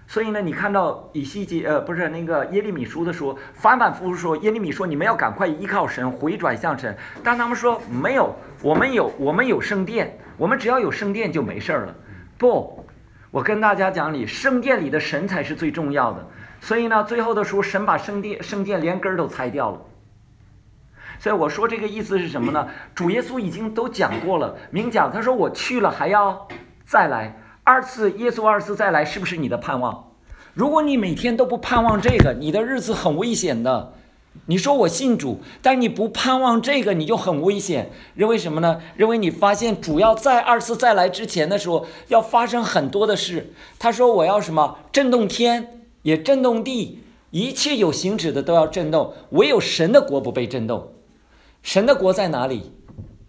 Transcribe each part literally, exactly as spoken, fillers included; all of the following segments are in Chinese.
所以呢，你看到以西结呃不是那个耶利米书的说，反反复复说耶利米说你们要赶快依靠神，回转向神。但他们说没有，我们有我们有圣殿，我们只要有圣殿就没事了。不，我跟大家讲理，圣殿里的神才是最重要的。所以呢，最后的时候神把圣殿圣殿连根都拆掉了。所以我说这个意思是什么呢？主耶稣已经都讲过了，明讲他说我去了还要再来。二次耶稣二次再来是不是你的盼望？如果你每天都不盼望这个，你的日子很危险的。你说我信主，但你不盼望这个，你就很危险。认为什么呢？认为你发现主要在二次再来之前的时候要发生很多的事。他说我要什么？震动天，也震动地，一切有形质的都要震动，唯有神的国不被震动。神的国在哪里？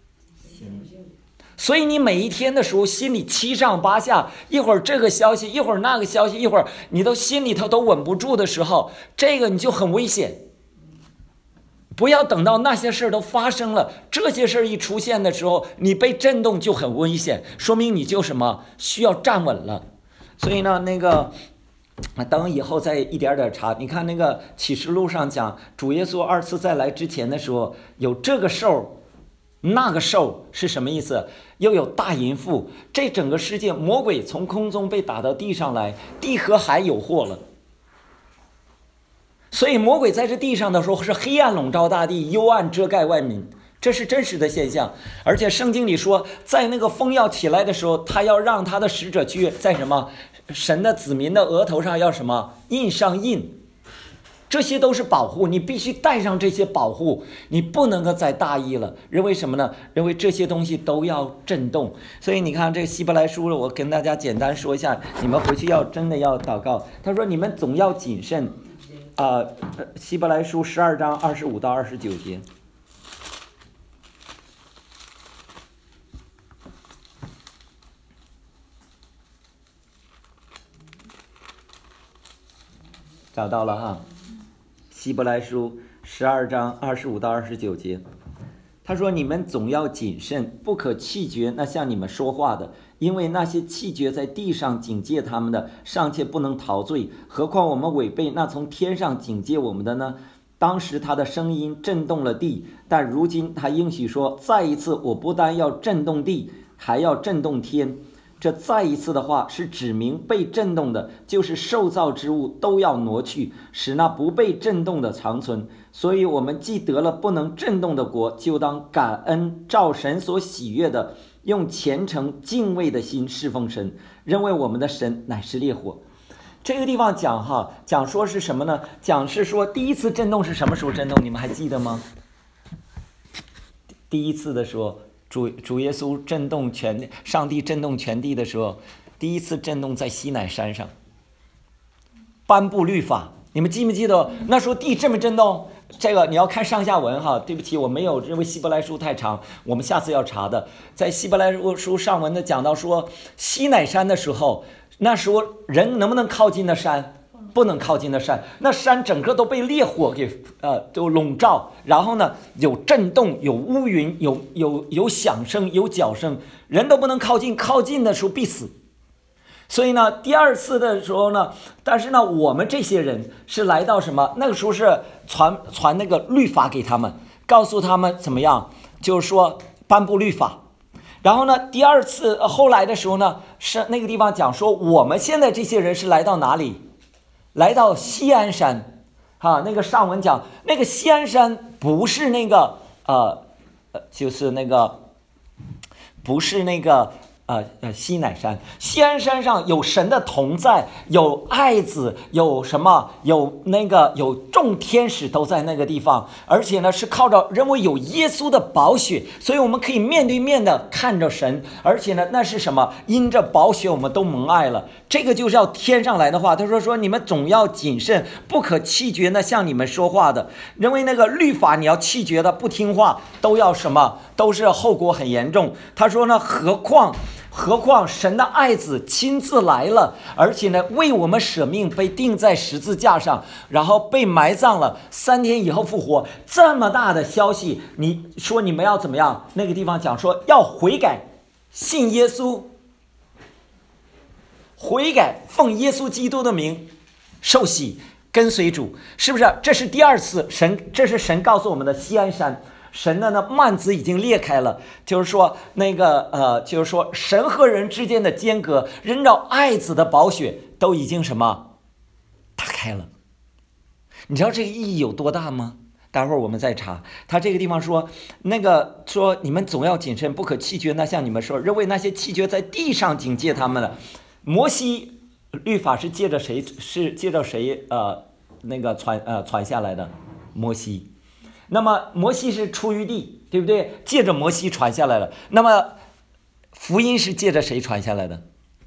所以你每一天的时候心里七上八下，一会儿这个消息，一会儿那个消息，一会儿你都心里头都稳不住的时候，这个你就很危险。不要等到那些事都发生了，这些事一出现的时候，你被震动就很危险，说明你就什么需要站稳了。所以呢，那个等以后再一点点查。你看那个启示录上讲，主耶稣二次再来之前的时候，有这个兽。那个兽是什么意思？又有大淫妇，这整个世界魔鬼从空中被打到地上来，地和海有祸了。所以魔鬼在这地上的时候是黑暗笼罩大地，幽暗遮盖万民，这是真实的现象。而且圣经里说，在那个风要起来的时候，他要让他的使者去在什么神的子民的额头上要什么印上印。这些都是保护，你必须带上这些保护，你不能够再大意了。认为什么呢？认为这些东西都要震动。所以你看这个希伯来书，我跟大家简单说一下，你们回去要真的要祷告。他说你们总要谨慎啊、呃。希伯来书十二章二十五到二十九节。找到了哈。希伯来书十二章二十五到二十九节，他说：“你们总要谨慎，不可弃绝那向你们说话的，因为那些弃绝在地上警戒他们的，尚且不能逃罪，何况我们违背那从天上警戒我们的呢？当时他的声音震动了地，但如今他应许说，再一次，我不但要震动地，还要震动天。”这再一次的话是指明被震动的，就是受造之物都要挪去，使那不被震动的长存。所以我们既得了不能震动的国，就当感恩，照神所喜悦的，用虔诚敬畏的心侍奉神，认为我们的神乃是烈火。这个地方讲哈，讲说是什么呢？讲是说第一次震动是什么时候震动？你们还记得吗？第一次的时候。主主耶稣震动全上帝震动全地的时候，第一次震动在西乃山上，颁布律法。你们记不记得那时候地震没震动？这个你要看上下文哈。对不起，我没有，因为希伯来书太长，我们下次要查的。在希伯来书上文的讲到说，西乃山的时候，那时候人能不能靠近那山？不能靠近的山，那山整个都被烈火给呃都笼罩，然后呢有震动，有乌云，有有有响声，有脚声，人都不能靠近，靠近的时候必死。所以呢，第二次的时候呢，但是呢，我们这些人是来到什么？那个时候是传传那个律法给他们，告诉他们怎么样，就是说颁布律法。然后呢，第二次、呃、后来的时候呢，是那个地方讲说，我们现在这些人是来到哪里？来到锡安山，啊，那个上文讲那个锡安山不是那个呃呃，就是那个不是那个呃呃西乃山，锡安山上有神的同在，有爱子，有什么？有那个有众天使都在那个地方，而且呢是靠着认为有耶稣的宝血，所以我们可以面对面的看着神，而且呢那是什么？因着宝血我们都蒙爱了。这个就是要天上来的话，他说说你们总要谨慎，不可弃绝那向你们说话的，认为那个律法你要弃绝的不听话，都要什么？都是后果很严重。他说呢，何况。何况神的爱子亲自来了，而且呢为我们舍命，被钉在十字架上，然后被埋葬了，三天以后复活。这么大的消息，你说你们要怎么样？那个地方讲说要悔改，信耶稣。 悔改，奉耶稣基督的名受洗，跟随主，是不是？这是第二次神，这是神告诉我们的西安山。神的呢幔子已经裂开了，就是说那个呃，就是说神和人之间的间隔，人照爱子的宝血都已经什么打开了。你知道这个意义有多大吗？待会儿我们再查。他这个地方说，那个说你们总要谨慎，不可弃绝那像你们说认为那些弃绝在地上警戒他们的。摩西律法是借着谁？是借着谁？呃，那个传呃传下来的摩西。那么摩西是出于地，对不对？借着摩西传下来了。那么福音是借着谁传下来的？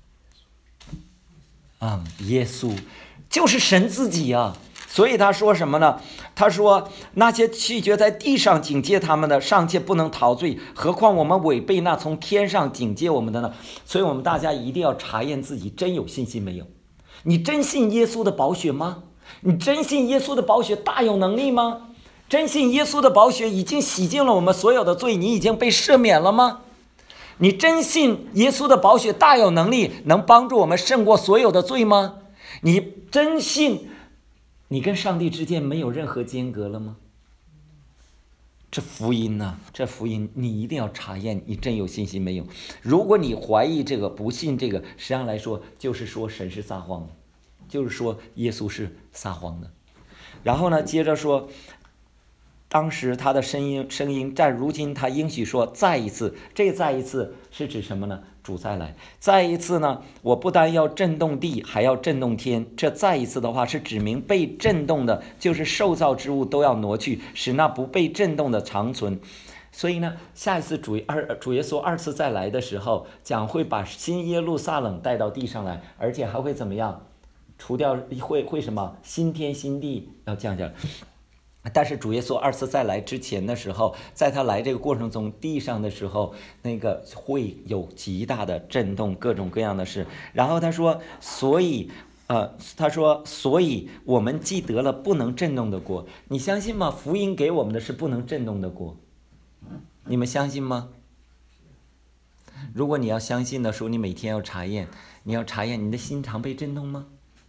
啊、嗯，耶稣，就是神自己啊。所以他说什么呢？他说那些弃绝在地上警戒他们的，尚且不能逃罪，何况我们违背那从天上警戒我们的呢？所以我们大家一定要查验自己真有信心没有。你真信耶稣的宝血吗？你真信耶稣的宝血大有能力吗？真信耶稣的宝血已经洗净了我们所有的罪，你已经被赦免了吗？你真信耶稣的宝血大有能力，能帮助我们胜过所有的罪吗？你真信你跟上帝之间没有任何间隔了吗？这福音呢、啊？这福音你一定要查验，你真有信心没有？如果你怀疑这个，不信这个，实际上来说就是说神是撒谎的，就是说耶稣是撒谎的。然后呢，接着说。当时他的声音声音但如今他应许说再一次，这再一次是指什么呢？主再来。再一次呢，我不但要震动地，还要震动天。这再一次的话是指明被震动的，就是受造之物都要挪去，使那不被震动的长存。所以呢，下一次主二主耶稣二次再来的时候，将会把新耶路撒冷带到地上来，而且还会怎么样？除掉会会什么？新天新地要降下来。但是主耶稣二次再来之前的时候，在他来这个过程中，地上的时候，那个会有极大的震动，各种各样的事。然后他说，所以，呃，他说，所以我们既得了不能震动的国，你相信吗？福音给我们的是不能震动的国，你们相信吗？如果你要相信的时候，你每天要查验，你要查验你的心常被震动吗？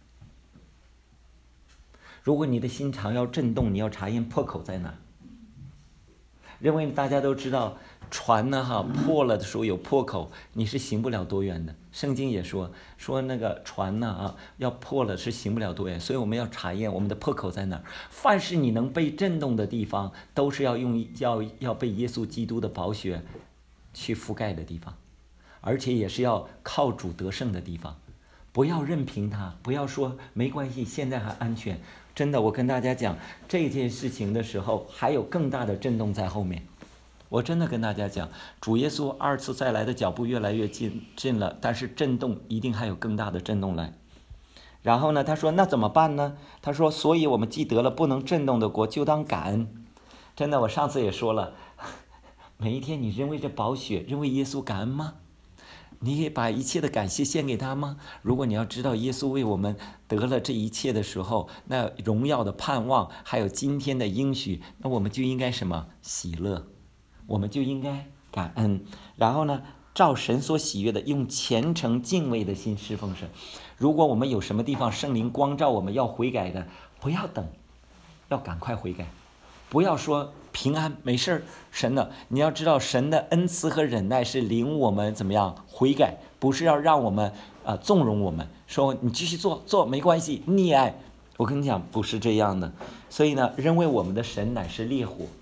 如果你的心肠要震动，你要查验破口在哪。因为大家都知道，船呢哈破了的时候有破口，你是行不了多远的。圣经也说说那个船呢啊要破了是行不了多远，所以我们要查验我们的破口在哪。凡是你能被震动的地方，都是要用要要被耶稣基督的宝血去覆盖的地方，而且也是要靠主得胜的地方。不要任凭它，不要说没关系，现在还安全。真的，我跟大家讲这件事情的时候，还有更大的震动在后面。我真的跟大家讲，主耶稣二次再来的脚步越来越近近了，但是震动一定还有更大的震动来。然后呢，他说那怎么办呢？他说，所以我们既得了不能震动的国，就当感恩。真的，我上次也说了，每一天你认为这宝血，认为耶稣感恩吗？你也把一切的感谢献给他吗？如果你要知道耶稣为我们得了这一切的时候，那荣耀的盼望还有今天的应许，那我们就应该什么？喜乐，我们就应该感恩。然后呢，照神所喜悦的，用虔诚敬畏的心侍奉神。如果我们有什么地方圣灵光照我们要悔改的，不要等，要赶快悔改。不要说平安没事儿，神的，你要知道神的恩慈和忍耐是领我们怎么样悔改，不是要让我们啊、呃、纵容我们，说你继续做做没关系溺爱。我跟你讲不是这样的。所以呢，认为我们的神乃是烈火。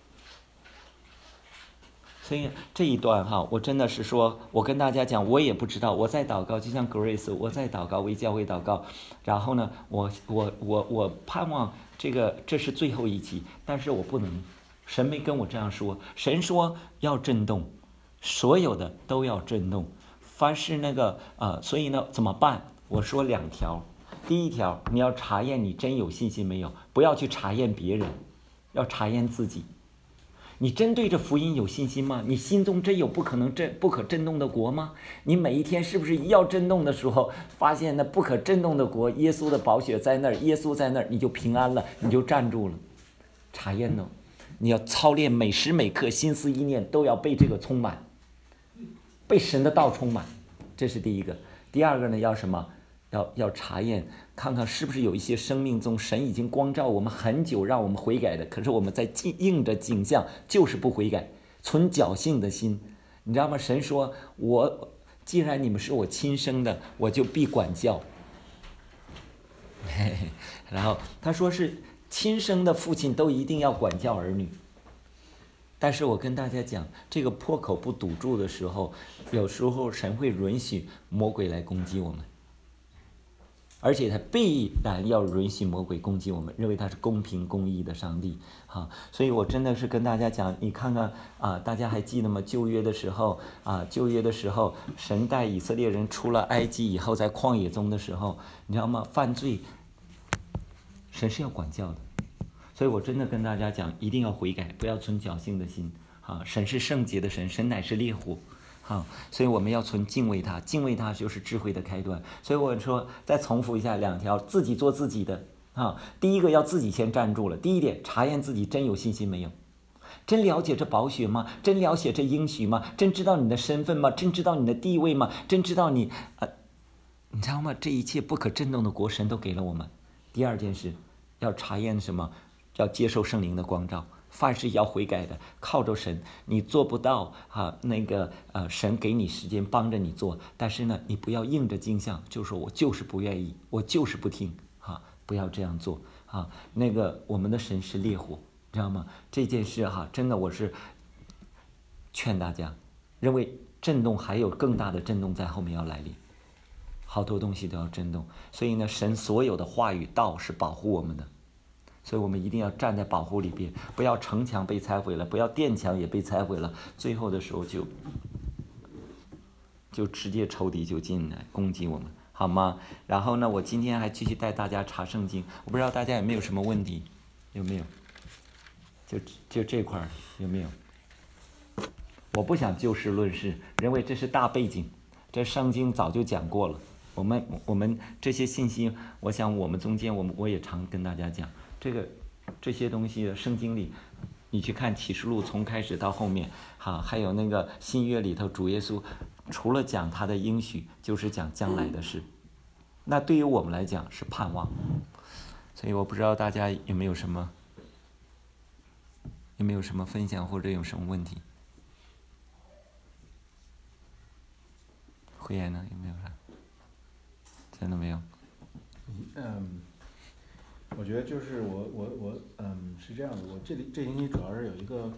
所以这一段哈，我真的是说，我跟大家讲，我也不知道，我在祷告，就像 Grace， 我在祷告，为教会祷告。然后呢，我我我我盼望这个这是最后一集，但是我不能，神没跟我这样说，神说要震动，所有的都要震动，凡是那个呃，所以呢怎么办？我说两条，第一条，你要查验你真有信心没有，不要去查验别人，要查验自己。你真对这福音有信心吗？你心中真有不可能震不可震动的国吗？你每一天是不是一要震动的时候，发现那不可震动的国，耶稣的宝血在那儿，耶稣在那儿，你就平安了，你就站住了。查验呢，你要操练，每时每刻心思意念都要被这个充满，被神的道充满，这是第一个。 第二个呢，要什么？要要查验，看看是不是有一些生命中神已经光照我们很久，让我们悔改的，可是我们在应着景象就是不悔改，存侥幸的心，你知道吗？神说，我既然你们是我亲生的，我就必管教。嘿嘿，然后他说是亲生的父亲都一定要管教儿女。但是我跟大家讲，这个破口不堵住的时候，有时候神会允许魔鬼来攻击我们，而且他必然要允许魔鬼攻击我们，认为他是公平公义的上帝啊。所以我真的是跟大家讲，你看看啊，大家还记得吗？旧约的时候啊，旧约的时候，神带以色列人出了埃及以后，在旷野中的时候，你知道吗？犯罪，神是要管教的。所以我真的跟大家讲，一定要悔改，不要存侥幸的心啊！神是圣洁的神，神乃是烈火啊！所以我们要存敬畏他，敬畏他就是智慧的开端。所以我说，再重复一下两条，自己做自己的啊！第一个要自己先站住了。第一点，查验自己真有信心没有？真了解这宝血吗？真了解这应许吗？真知道你的身份吗？真知道你的地位吗？真知道你呃，你知道吗？这一切不可震动的国，神都给了我们。第二件事，要查验什么？要接受圣灵的光照，凡是要悔改的，靠着神，你做不到啊，那个呃，神给你时间帮着你做，但是呢，你不要硬着镜像，就说我就是不愿意，我就是不听啊，不要这样做啊。那个我们的神是烈火，知道吗？这件事哈、啊，真的我是劝大家，认为震动还有更大的震动在后面要来临，好多东西都要震动，所以呢，神所有的话语道是保护我们的。所以我们一定要站在保护里边，不要城墙被拆毁了，不要殿墙也被拆毁了，最后的时候就就直接仇敌就进来攻击我们，好吗？然后呢，我今天还继续带大家查圣经，我不知道大家有没有什么问题，有没有？就就这块儿有没有？我不想就事论事，认为这是大背景，这圣经早就讲过了。我们我们这些信息，我想我们中间，我们我也常跟大家讲。这个这些东西的圣经里，你去看启示录从开始到后面，哈，还有那个新约里头，主耶稣除了讲他的应许，就是讲将来的事。那对于我们来讲是盼望，所以我不知道大家有没有什么有没有什么分享或者有什么问题？慧妍呢？有没有啥？真的没有。 嗯。我觉得就是我我我嗯是这样的，我这里这星期主要是有一个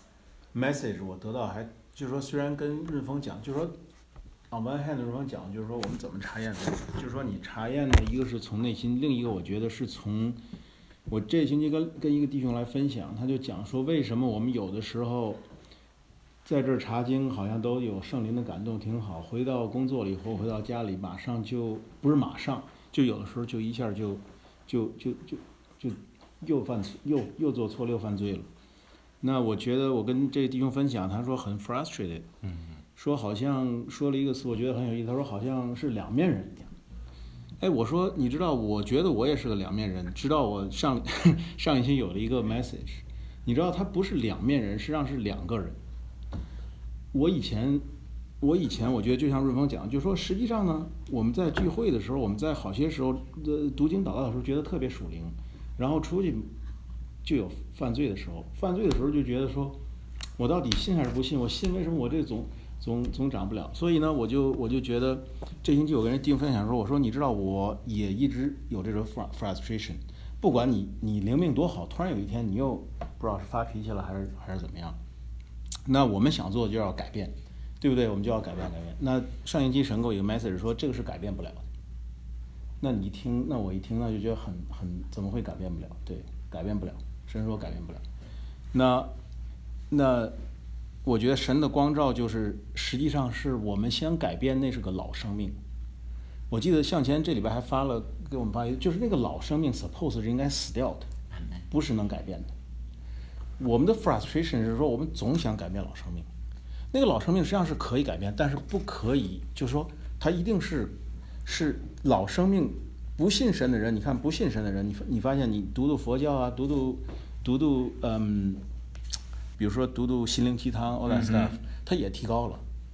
message 我得到还就是说虽然跟润峰讲，就是说 on one hand 润峰讲就是说我们怎么查验的，就是说你查验的一个是从内心，另一个我觉得是从我这星期跟跟一个弟兄来分享，他就讲说为什么我们有的时候在这儿查经好像都有圣灵的感动挺好，回到工作了以后回到家里马上就不是马上就有的时候就一下就就就就就又犯又又做错又犯罪了。那我觉得我跟这个弟兄分享，他说很 frustrated， 嗯， 说好像说了一个词，我觉得很有意思。他说好像是两面人一样。哎，我说你知道，我觉得我也是个两面人。直到我上上一期有了一个 message， 你知道他不是两面人，实际上是两个人。我以前。我以前我觉得就像润峰讲，就是说实际上呢，我们在聚会的时候，我们在好些时候呃读经祷告的时候，觉得特别属灵，然后出去就有犯罪的时候，犯罪的时候就觉得说，我到底信还是不信？我信为什么我这总总总长不了？所以呢，我就我就觉得这星期我跟人定分享说，我说你知道我也一直有这种 frustration， 不管你你灵命多好，突然有一天你又不知道是发脾气了还是还是怎么样，那我们想做就要改变。对不对？我们就要改变改变。那上一期神给我一个 message 说这个是改变不了的。那你一听，那我一听，那就觉得很很怎么会改变不了？对，改变不了。神说改变不了。那那我觉得神的光照就是实际上是我们先改变，那是个老生命。我记得向前这礼拜还发了给我们发，就是那个老生命 suppose 是应该死掉的，不是能改变的。我们的 frustration 是说我们总想改变老生命。那个老生命实际上是可以改变，但是不可以，就是说他一定是是老生命。不信神的人，你看不信神的人，你你发现你读读佛教啊，读读读读嗯，比如说读读心灵鸡汤 all that stuff，他也提高了，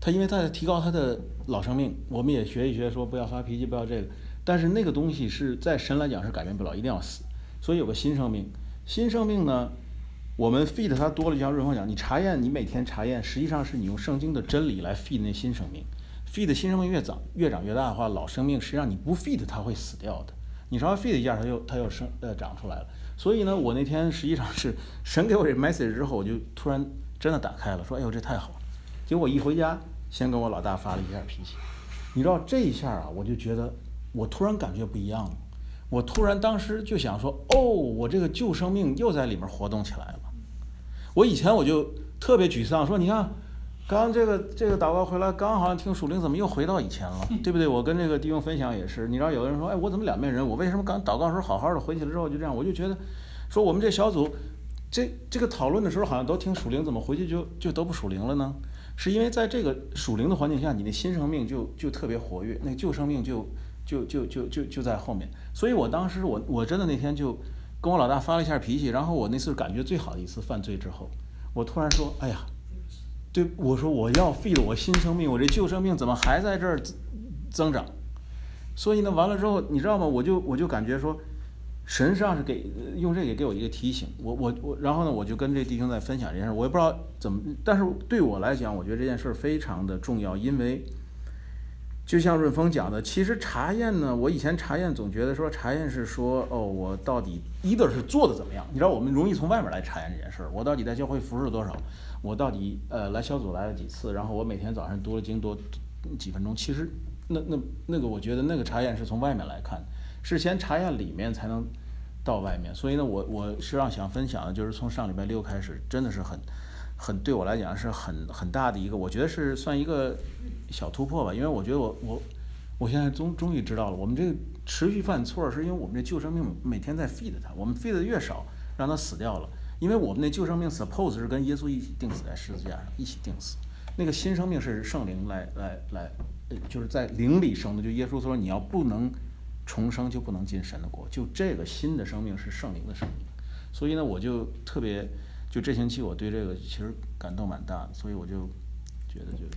他因为他在提高他的老生命，我们也学一学，说不要发脾气，不要这个。但是那个东西是在神来讲是改变不了，一定要死。所以有个新生命，新生命呢，我们 feed 它多了，就像润峰讲，你查验，你每天查验，实际上是你用圣经的真理来 feed 那新生命。feed 新生命越长越长越大的话，老生命实际上你不 feed 它会死掉的。你稍微 feed 一下，它又它又生呃长出来了。所以呢，我那天实际上是神给我这 message 之后，我就突然真的打开了，说哎呦这太好了。结果我一回家，先跟我老大发了一下脾气。你知道这一下啊，我就觉得我突然感觉不一样了。我突然当时就想说，哦，我这个旧生命又在里面活动起来了。我以前我就特别沮丧，说你看，刚这个这个祷告回来，刚好像听属灵，怎么又回到以前了，对不对？我跟这个弟兄分享也是，你知道，有的人说，哎，我怎么两面人？我为什么刚祷告时候好好的，回去了之后就这样？我就觉得，说我们这小组，这这个讨论的时候好像都听属灵，怎么回去就就都不属灵了呢？是因为在这个属灵的环境下，你的新生命就就特别活跃，那旧生命就就就就就就在后面。所以我当时我我真的那天就跟我老大发了一下脾气，然后我那次感觉最好的一次犯罪之后，我突然说，哎呀，对，我说我要 feed 我新生命，我这旧生命怎么还在这儿增长？所以呢，完了之后，你知道吗？我就我就感觉说，神实际上是给用这个给我一个提醒，我我我，然后呢，我就跟这弟兄在分享这件事，我也不知道怎么，但是对我来讲，我觉得这件事非常的重要，因为就像润峰讲的，其实查验呢，我以前查验总觉得说查验是说，哦，我到底either是做的怎么样？你知道，我们容易从外面来查验这件事儿，我到底在教会服侍了多少？我到底呃来小组来了几次？然后我每天早上读了经多几分钟？其实那那那个，我觉得那个查验是从外面来看，是先查验里面才能到外面。所以呢，我我实际上想分享的就是从上礼拜六开始，真的是很很对我来讲是很很大的一个，我觉得是算一个小突破吧。因为我觉得我我我现在终终于知道了，我们这个持续犯错是因为我们这旧生命每天在 feed 它，我们 feed 的越少，让它死掉了。因为我们那旧生命 suppose 是跟耶稣一起钉死在十字架上，一起钉死。那个新生命是圣灵来来来，就是在灵里生的。就耶稣说，你要不能重生，就不能进神的国。就这个新的生命是圣灵的生命。所以呢，我就特别，就这星期我对这个其实感动蛮大的，所以我就觉得就。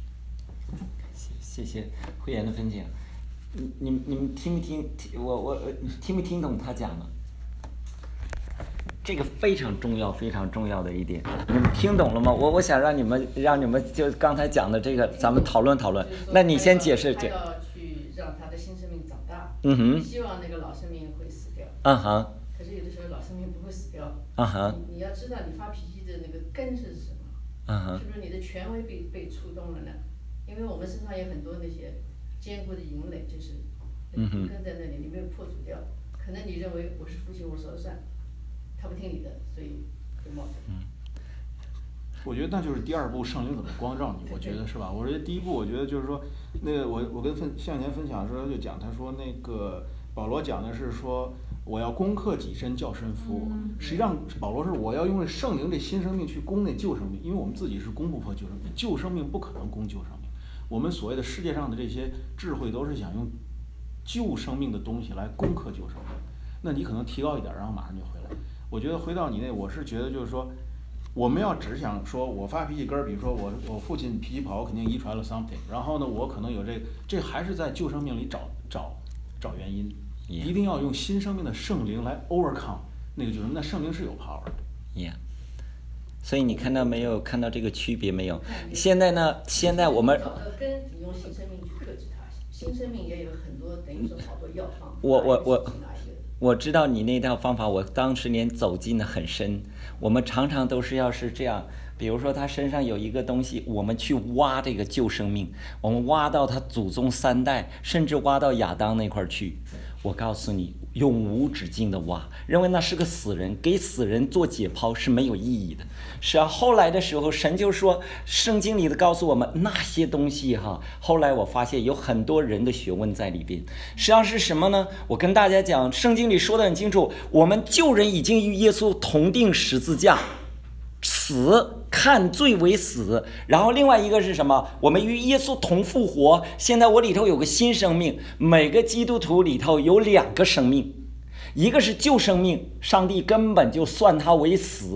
谢谢慧妍的分享。你你你们听没听？我我听没听懂他讲的？这个非常重要，非常重要的一点，你们听懂了吗？我我想让你们，让你们就刚才讲的这个，咱们讨论讨论。那你先解释解。 他要去让他的新生命长大， 嗯哼。 希望那个老生命会死掉。 嗯哼。 可是有的时候老生命不会死掉。 嗯哼。 你你要知道你发脾气的那个根是什么？ 嗯哼。 是不是你的权威被被触动了呢？因为我们身上有很多那些坚固的营垒，就是根在那里，你没有破除掉。可能你认为我是父亲，我说了算。他不听你的，所以就冒着。 嗯，我觉得那就是第二步，圣灵怎么光照你？我觉得是吧？我觉得第一步，我觉得就是说，那个我我跟分向前分享的时候就讲，他说那个保罗讲的是说，我要攻克己身，叫身服我。实际上，保罗是我要用圣灵这新生命去攻那旧生命，因为我们自己是攻不破旧生命，旧生命不可能攻旧生命。我们所谓的世界上的这些智慧，都是想用旧生命的东西来攻克旧生命。那你可能提高一点，然后马上就回来。我觉得回到你那，我是觉得就是说，我们要只想说我发脾气根儿，比如说我我父亲脾气不好，我肯定遗传了 something， 然后呢，我可能有这个，这还是在旧生命里找找找原因， yeah. 一定要用新生命的圣灵来 overcome 那个就是那圣灵是有 power 的。 Yeah. 所以你看到没有？看到这个区别没有？现在呢？现在我们找到根，你用新生命去克制它。新生命也有很多，等于说好多药方。 我我我。我知道你那套方法，我当时连走进的很深。我们常常都是要是这样，比如说他身上有一个东西，我们去挖这个旧生命，我们挖到他祖宗三代，甚至挖到亚当那块去。我告诉你，永无止境的挖，认为那是个死人，给死人做解剖是没有意义的。是啊，后来的时候，神就说，圣经里的告诉我们那些东西哈。后来我发现有很多人的学问在里边。实际上是什么呢？我跟大家讲，圣经里说得很清楚，我们旧人已经与耶稣同定十字架。死，看罪为死，然后另外一个是什么？我们与耶稣同复活。现在我里头有个新生命，每个基督徒里头有两个生命，一个是旧生命，上帝根本就算他为死，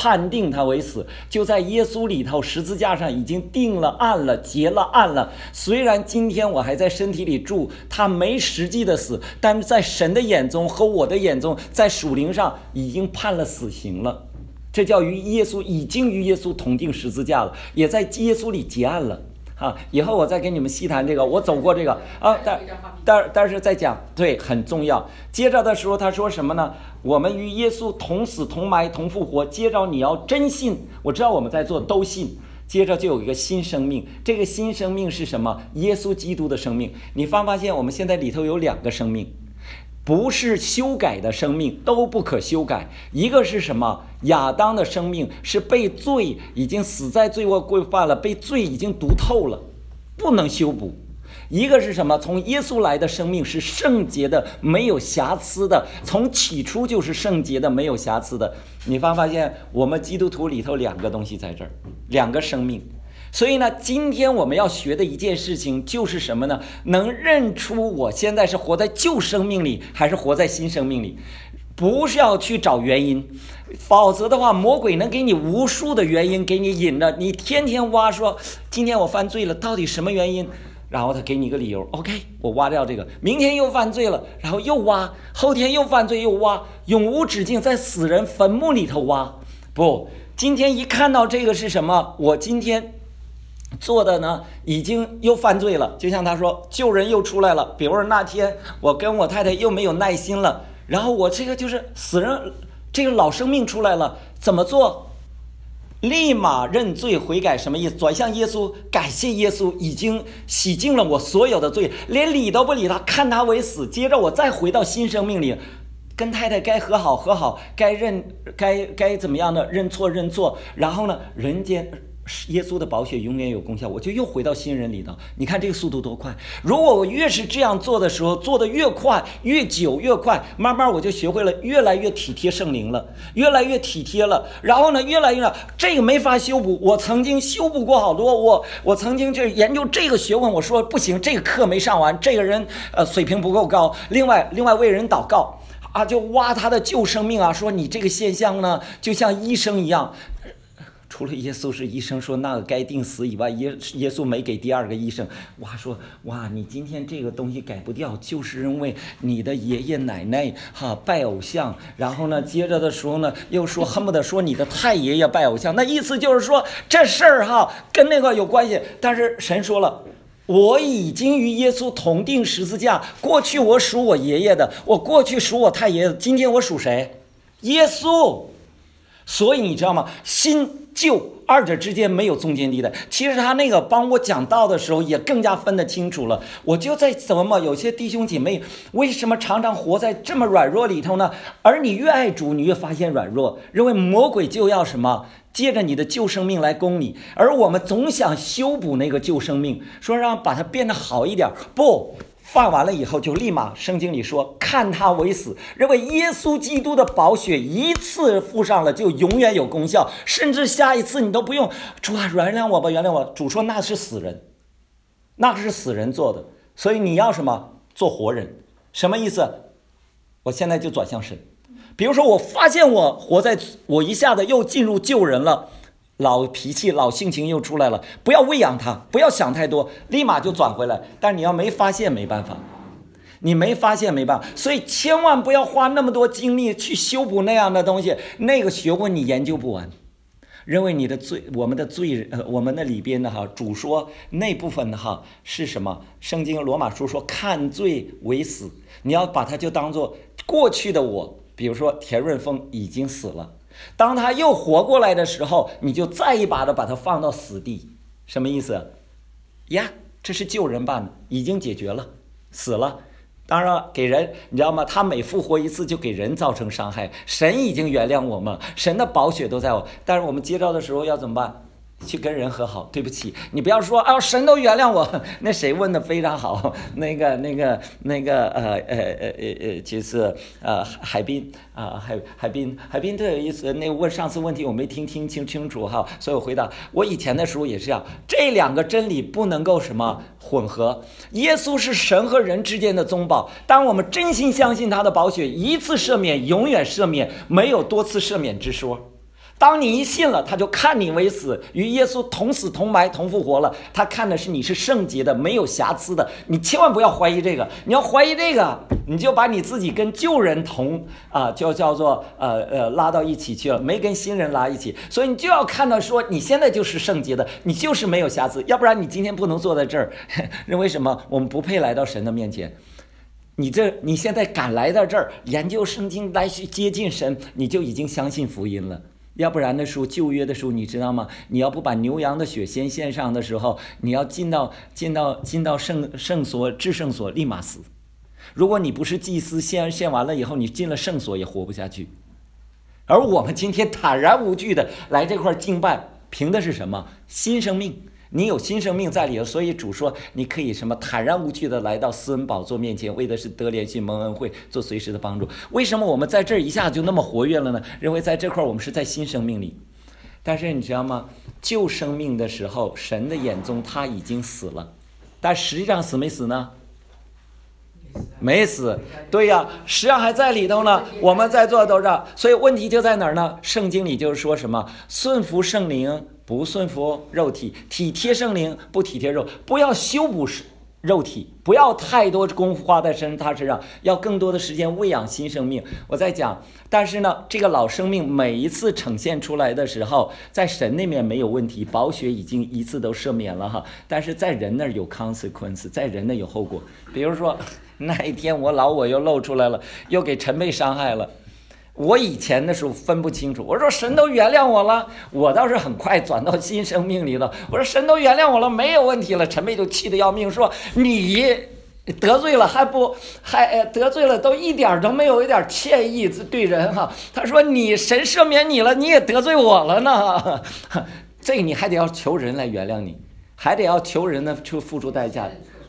判定他为死，就在耶稣里头十字架上已经定了案了，结了案了。虽然今天我还在身体里住，他没实际的死，但是在神的眼中和我的眼中，在属灵上已经判了死刑了。这叫与耶稣已经与耶稣同定十字架了，也在耶稣里结案了。啊，以后我再跟你们细谈这个，我走过这个啊，但但但是再讲，对，很重要。接着的时候他说什么呢？我们与耶稣同死同埋同复活。接着你要真信，我知道我们在座都信。接着就有一个新生命，这个新生命是什么？耶稣基督的生命。你发发现我们现在里头有两个生命，不是修改的生命，都不可修改。一个是什么？亚当的生命是被罪已经死在罪恶规范了，被罪已经毒透了，不能修补。一个是什么？从耶稣来的生命是圣洁的，没有瑕疵的，从起初就是圣洁的，没有瑕疵的。你发发现我们基督徒里头两个东西在这儿，两个生命。所以呢，今天我们要学的一件事情就是什么呢？能认出我现在是活在旧生命里还是活在新生命里，不是要去找原因，否则的话魔鬼能给你无数的原因给你引着，你天天挖说今天我犯罪了，到底什么原因，然后他给你一个理由 OK 我挖掉这个，明天又犯罪了，然后又挖，后天又犯罪又挖，永无止境，在死人坟墓里头挖。不，今天一看到这个是什么，我今天做的呢已经又犯罪了，就像他说救人又出来了。比如说那天我跟我太太又没有耐心了，然后我这个就是死人，这个老生命出来了，怎么做？立马认罪悔改。什么意思？转向耶稣，感谢耶稣已经洗净了我所有的罪，连理都不理他，看他为死。接着我再回到新生命里，跟太太该和好和好，该认该该怎么样的认错认错，然后呢人间耶稣的宝血永远有功效，我就又回到新人里头。你看这个速度多快！如果我越是这样做的时候，做得越快越久越快，慢慢我就学会了越来越体贴圣灵了，越来越体贴了。然后呢越来越这个没法修补，我曾经修补过好多，我我曾经去研究这个学问，我说不行，这个课没上完，这个人呃水平不够高，另外另外为人祷告啊，就挖他的旧生命啊，说你这个现象呢就像医生一样，除了耶稣是医生，说那个该定死以外，耶耶稣没给第二个医生。哇，说哇，你今天这个东西改不掉，就是因为你的爷爷奶奶哈拜偶像。然后呢，接着的时候呢，又说恨不得说你的太爷爷拜偶像，那意思就是说这事儿哈跟那个有关系。但是神说了，我已经与耶稣同定十字架。过去我属我爷爷的，我过去属我太爷爷的，今天我属谁？耶稣。所以你知道吗？新旧二者之间没有中间地带。其实他那个帮我讲道的时候也更加分得清楚了。我就在怎么有些弟兄姐妹为什么常常活在这么软弱里头呢？而你越爱主，你越发现软弱，认为魔鬼就要什么借着你的旧生命来攻你，而我们总想修补那个旧生命，说让把它变得好一点。不，犯完了以后就立马圣经里说看他为死，认为耶稣基督的宝血一次付上了就永远有功效，甚至下一次你都不用主啊原谅我吧原谅我。主说那是死人，那是死人做的，所以你要什么做活人。什么意思？我现在就转向神。比如说我发现我活在我一下子又进入旧人了，老脾气老性情又出来了，不要喂养它，不要想太多，立马就转回来。但你要没发现没办法，你没发现没办法，所以千万不要花那么多精力去修补那样的东西，那个学问你研究不完。认为你的罪，我们的罪，呃，我们的里边的哈，主说那部分的哈是什么？圣经罗马书说看罪为死，你要把它就当做过去的我，比如说田润峰已经死了。当他又活过来的时候，你就再一把的把他放到死地。什么意思呀？这是救人办的，已经解决了，死了。当然给人你知道吗？他每复活一次就给人造成伤害，神已经原谅我们，神的宝血都在我。但是我们接到的时候要怎么办？去跟人和好，对不起，你不要说啊，神都原谅我。那谁问的非常好，那个那个那个呃呃呃呃，就是呃海滨啊、呃、海海滨海滨特有意思。那个问上次问题我没听听清清楚哈，所以我回答我以前的时候也是这样，这两个真理不能够什么混合。耶稣是神和人之间的中保，当我们真心相信他的宝血，一次赦免永远赦免，没有多次赦免之说。 当你一信了，他就看你为死，与耶稣同死同埋同复活了。他看的是你是圣洁的，没有瑕疵的。你千万不要怀疑这个，你要怀疑这个，你就把你自己跟旧人同啊，就叫做呃呃拉到一起去了，没跟新人拉一起。所以你就要看到说，你现在就是圣洁的，你就是没有瑕疵，要不然你今天不能坐在这儿。认为什么？我们不配来到神的面前。你这你现在敢来到这儿研究圣经来去接近神，你就已经相信福音了。要不然的时候，旧约的时候，你知道吗？你要不把牛羊的血先献上的时候，你要进到进到进到圣圣所至圣所，立马死。如果你不是祭司，献献完了以后，你进了圣所也活不下去。而我们今天坦然无惧的来这块敬拜，凭的是什么？新生命。你有新生命在里头，所以主说你可以什么坦然无惧的来到施恩宝座面前，为的是得怜恤蒙恩惠，做随时的帮助。为什么我们在这儿一下就那么活跃了呢？认为在这块我们是在新生命里，但是你知道吗？旧生命的时候，神的眼中他已经死了，但实际上死没死呢？没死。对呀，实际上还在里头呢。我们在座都这，所以问题就在哪儿呢？圣经里就是说什么？顺服圣灵，不顺服肉体，体贴圣灵，不体贴肉，不要修补肉体，不要太多功夫花在身他身上，要更多的时间喂养新生命。我在讲，但是呢，这个老生命每一次呈现出来的时候，在神那边没有问题，宝血已经一次都赦免了哈，但是在人那儿有 consequence， 在人那儿有后果。比如说那一天我老我又露出来了，又给陈佩伤害了。我以前的时候分不清楚，我说神都原谅我了，我倒是很快转到新生命里了。我说神都原谅我了，没有问题了。陈佩就气得要命，说你得罪了还不还得罪了，都一点都没有一点歉意对人哈。他说你神赦免你了，你也得罪我了呢。这个你还得要求人来原谅你，还得要求人呢去付出代价。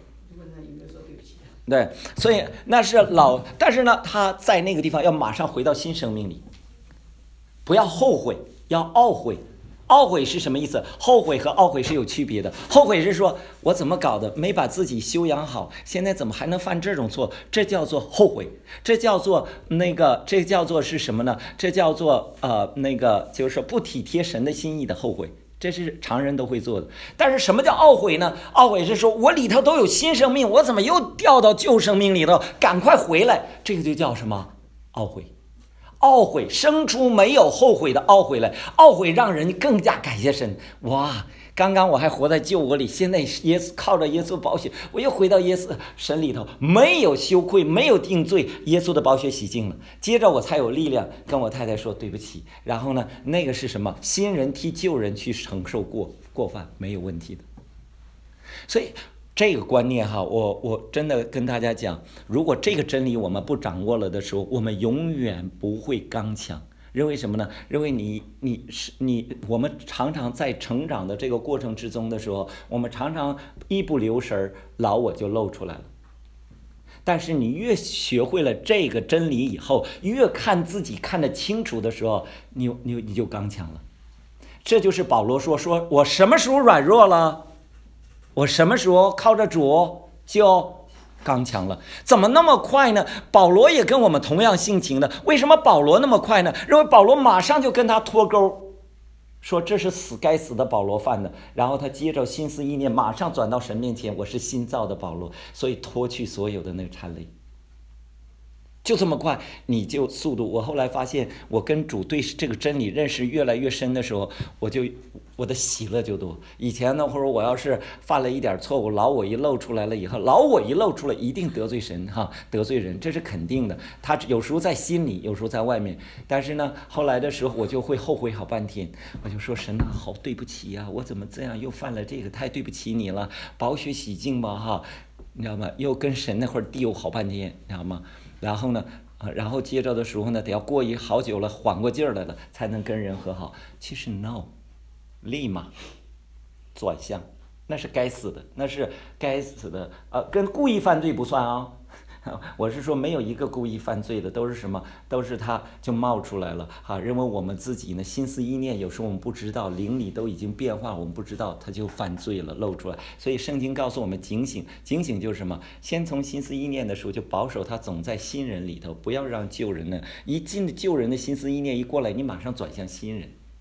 对，所以那是老，但是呢，他在那个地方要马上回到新生命里，不要后悔，要懊悔。懊悔是什么意思？后悔和懊悔是有区别的。后悔是说我怎么搞的，没把自己修养好，现在怎么还能犯这种错？这叫做后悔，这叫做那个，这叫做是什么呢？这叫做呃那个就是不体贴神的心意的后悔。这是常人都会做的。但是什么叫懊悔呢？懊悔是说我里头都有新生命，我怎么又掉到旧生命里头？赶快回来，这个就叫什么？懊悔。懊悔生出没有后悔的懊悔来，懊悔让人更加感谢神。哇，刚刚我还活在旧我里，现在耶稣靠着耶稣宝血，我又回到耶稣神里头，没有羞愧，没有定罪，耶稣的宝血洗净了。接着我才有力量跟我太太说对不起。然后呢，那个是什么？新人替旧人去承受过过犯，没有问题的。所以这个观念哈，我我真的跟大家讲，如果这个真理我们不掌握了的时候，我们永远不会刚强。认为什么呢？认为你你是你，我们常常在成长的这个过程之中的时候，我们常常一不留神，老我就露出来了。但是你越学会了这个真理以后，越看自己看得清楚的时候，你你你就刚强了。这就是保罗说说我什么时候软弱了，我什么时候靠着主就刚强了。怎么那么快呢？保罗也跟我们同样性情的，为什么保罗那么快呢？认为保罗马上就跟他脱钩，说这是死该死的保罗犯的。然后他接着心思意念马上转到神面前，我是新造的保罗，所以脱去所有的那个缠累。就这么快，你就速度。我后来发现，我跟主对这个真理认识越来越深的时候，我就我的喜乐就多。以前呢，或者我要是犯了一点错误，老我一露出来了以后，老我一露出来，一定得罪神哈，得罪人，这是肯定的。他有时候在心里，有时候在外面。但是呢，后来的时候，我就会后悔好半天。我就说神啊，好对不起呀、啊，我怎么这样又犯了这个，太对不起你了。宝血洗净吧哈，你知道吗？又跟神那会儿丢好半天，你知道吗？然后呢，啊，然后接着的时候呢，得要过一好久了，缓过劲儿来了，才能跟人和好。其实 no， 立马转向，那是该死的，那是该死的啊、呃，跟故意犯罪不算啊。我是说，没有一个故意犯罪的，都是什么？都是他就冒出来了哈、啊。认为我们自己呢，心思意念有时候我们不知道，灵里都已经变化，我们不知道，他就犯罪了，露出来。所以圣经告诉我们警醒，警醒就是什么？先从心思意念的时候就保守他总在新人里头，不要让旧人呢一进旧人的心思意念一过来，你马上转向新人，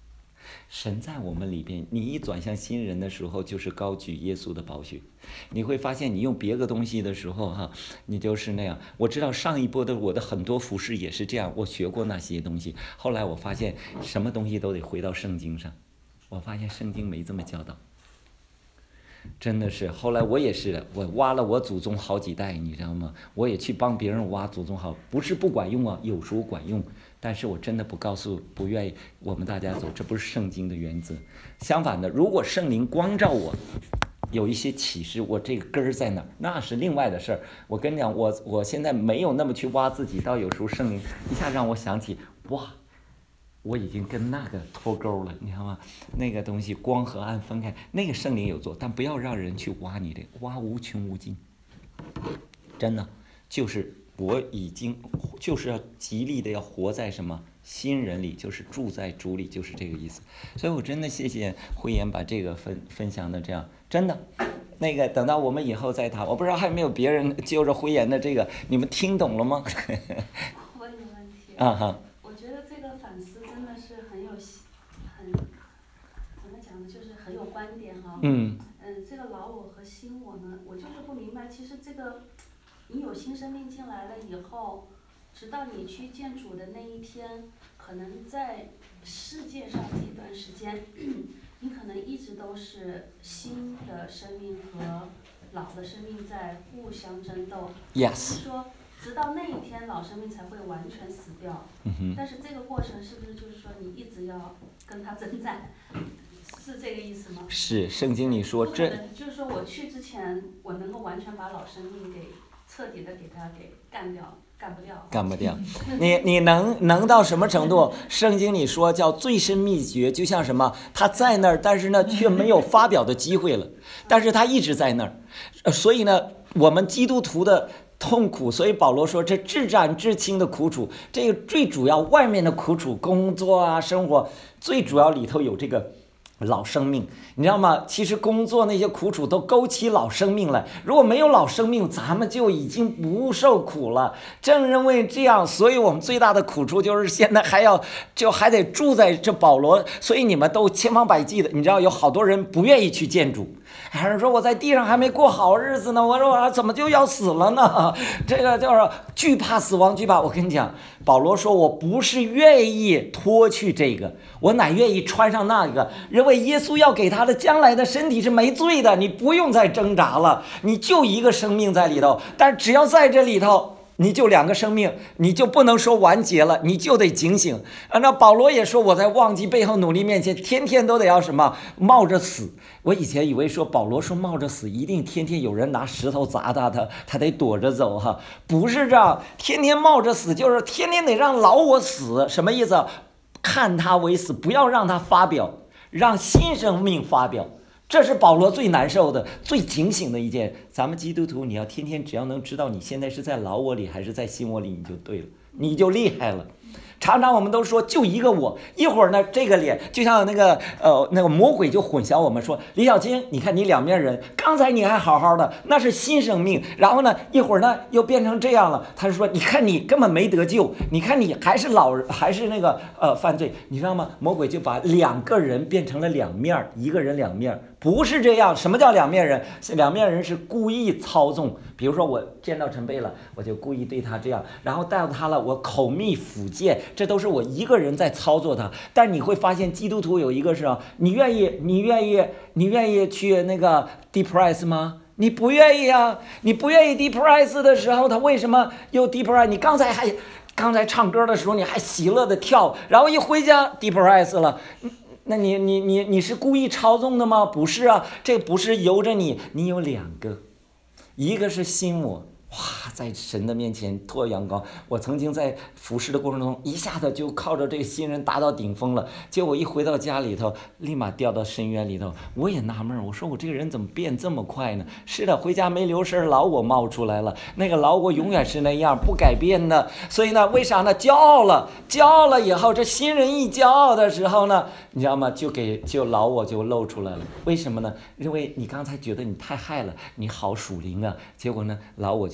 神在我们里边，你一转向新人的时候，就是高举耶稣的宝血。你会发现，你用别个东西的时候，哈，你就是那样。我知道上一波的我的很多服饰也是这样，我学过那些东西。后来我发现，什么东西都得回到圣经上。我发现圣经没这么教导。真的是，后来我也是的，我挖了我祖宗好几代，你知道吗？我也去帮别人挖祖宗好，不是不管用啊，有时候管用，但是我真的不告诉，不愿意我们大家走，这不是圣经的原则。相反的，如果圣灵光照我，有一些启示，我这个根儿在哪儿，那是另外的事儿。我跟你讲，我我现在没有那么去挖自己，到有时候圣灵一下让我想起，哇！我已经跟那个脱钩了，你知道吗？那个东西光和暗分开，那个圣灵有做，但不要让人去挖你的，挖无穷无尽。真的，就是我已经就是要极力的要活在什么新人里，就是住在主里，就是这个意思。所以我真的谢谢慧妍把这个分分享的这样，真的。那个等到我们以后再谈，我不知道还有没有别人就着慧妍的这个，你们听懂了吗？ 我有问题。 啊哈。 我觉得这个反思真的是很有很怎么讲呢，就是很有观点哈、哦。嗯。嗯，这个老我和新我呢，我就是不明白，其实这个你有新生命进来了以后，直到你去见主的那一天，可能在世界上这一段时间，你可能一直都是新的生命和老的生命在互相争斗。 Yes。 就是说。直到那一天，老生命才会完全死掉。 嗯、 但是这个过程是不是就是说你一直要跟他征战，是这个意思吗？ 是，圣经里说这。 就是说我去之前，我能够完全把老生命给彻底的给他给干掉，干不掉。 干不掉。你你能能到什么程度？圣经里说叫最深秘诀，就像什么？他在那儿，但是呢却没有发表的机会了，但是他一直在那儿。所以呢，我们基督徒的。痛苦，所以保罗说这至战至轻的苦楚，这个最主要外面的苦楚，工作啊生活，最主要里头有这个老生命，你知道吗？其实工作那些苦楚都勾起老生命来，如果没有老生命，咱们就已经不受苦了。正因为这样，所以我们最大的苦处就是现在还要就还得住在这保罗，所以你们都千方百计的，你知道有好多人不愿意去见主。还是说我在地上还没过好日子呢，我说我怎么就要死了呢？这个就是惧怕死亡，惧怕。我跟你讲，保罗说我不是愿意脱去这个，我乃愿意穿上那个，认为耶稣要给他的将来的身体是没罪的，你不用再挣扎了，你就一个生命在里头，但只要在这里头。你就两个生命，你就不能说完结了，你就得警醒啊！那保罗也说，我在忘记背后努力面前，天天都得要什么冒着死。我以前以为说保罗说冒着死，一定天天有人拿石头砸他，他他得躲着走哈，不是这样，天天冒着死，就是天天得让老我死，什么意思？看他为死，不要让他发表，让新生命发表。这是保罗最难受的、最警醒的一件。咱们基督徒，你要天天只要能知道你现在是在老我里还是在新我里，你就对了，你就厉害了。常常我们都说就一个我，一会儿呢这个脸就像那个呃那个魔鬼就混淆我们说，李小金，你看你两面人，刚才你还好好的，那是新生命，然后呢一会儿呢又变成这样了。他就说，你看你根本没得救，你看你还是老还是那个呃犯罪，你知道吗？魔鬼就把两个人变成了两面，一个人两面。不是这样，什么叫两面人？两面人是故意操纵，比如说我见到陈贝了，我就故意对他这样，然后带到他了，我口蜜腹剑，这都是我一个人在操作他。但你会发现，基督徒有一个是啊，你愿意，你愿意，你愿意去那个 depress 吗？你不愿意啊，你不愿意 depress 的时候，他为什么又 depress？你刚才还刚才唱歌的时候，你还喜乐的跳，然后一回家 depress 了。那你你你你是故意操纵的吗？不是啊，这不是由着你，你有两个，一个是新我，哇，在神的面前脱阳光。我曾经在服侍的过程中，一下子就靠着这个新人达到顶峰了，结果一回到家里头，立马掉到深渊里头。我也纳闷，我说我这个人怎么变这么快呢？是的，回家没留神，老我冒出来了，那个老我永远是那样，不改变的。所以呢，为啥呢？骄傲了，骄傲了以后，这新人一骄傲的时候呢，你知道吗？就给就老我就露出来了。为什么呢？因为你刚才觉得你太害了，你好属灵啊，结果呢，老我就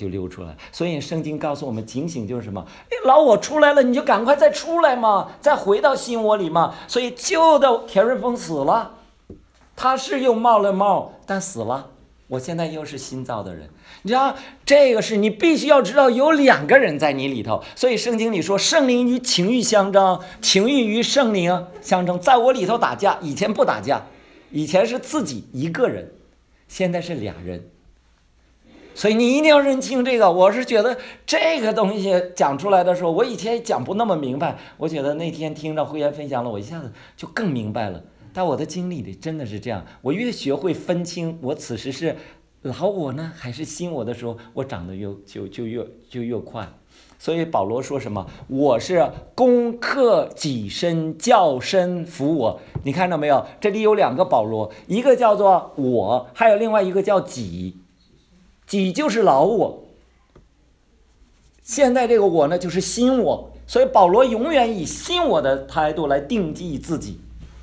就溜出来。所以圣经告诉我们，警醒就是什么？哎，老我出来了，你就赶快再出来嘛，再回到新我里嘛。所以旧的田瑞峰死了，他是又冒了冒，但死了。我现在又是新造的人，你知道这个是你必须要知道，有两个人在你里头。所以圣经里说，圣灵与情欲相争，情欲与圣灵相争。在我里头打架，以前不打架，以前是自己一个人，现在是俩人。所以你一定要认清这个。我是觉得这个东西讲出来的时候，我以前讲不那么明白，我觉得那天听着慧妍分享了，我一下子就更明白了。但我的经历里真的是这样，我越学会分清我此时是老我呢还是新我的时候，我长得越就就越就越快。所以保罗说什么？我是攻克己身，叫身服我。你看到没有？这里有两个保罗，一个叫做我，还有另外一个叫己。己就是老我，现在这个我呢就是新我。所以保罗永远以新我的态度来定义自己。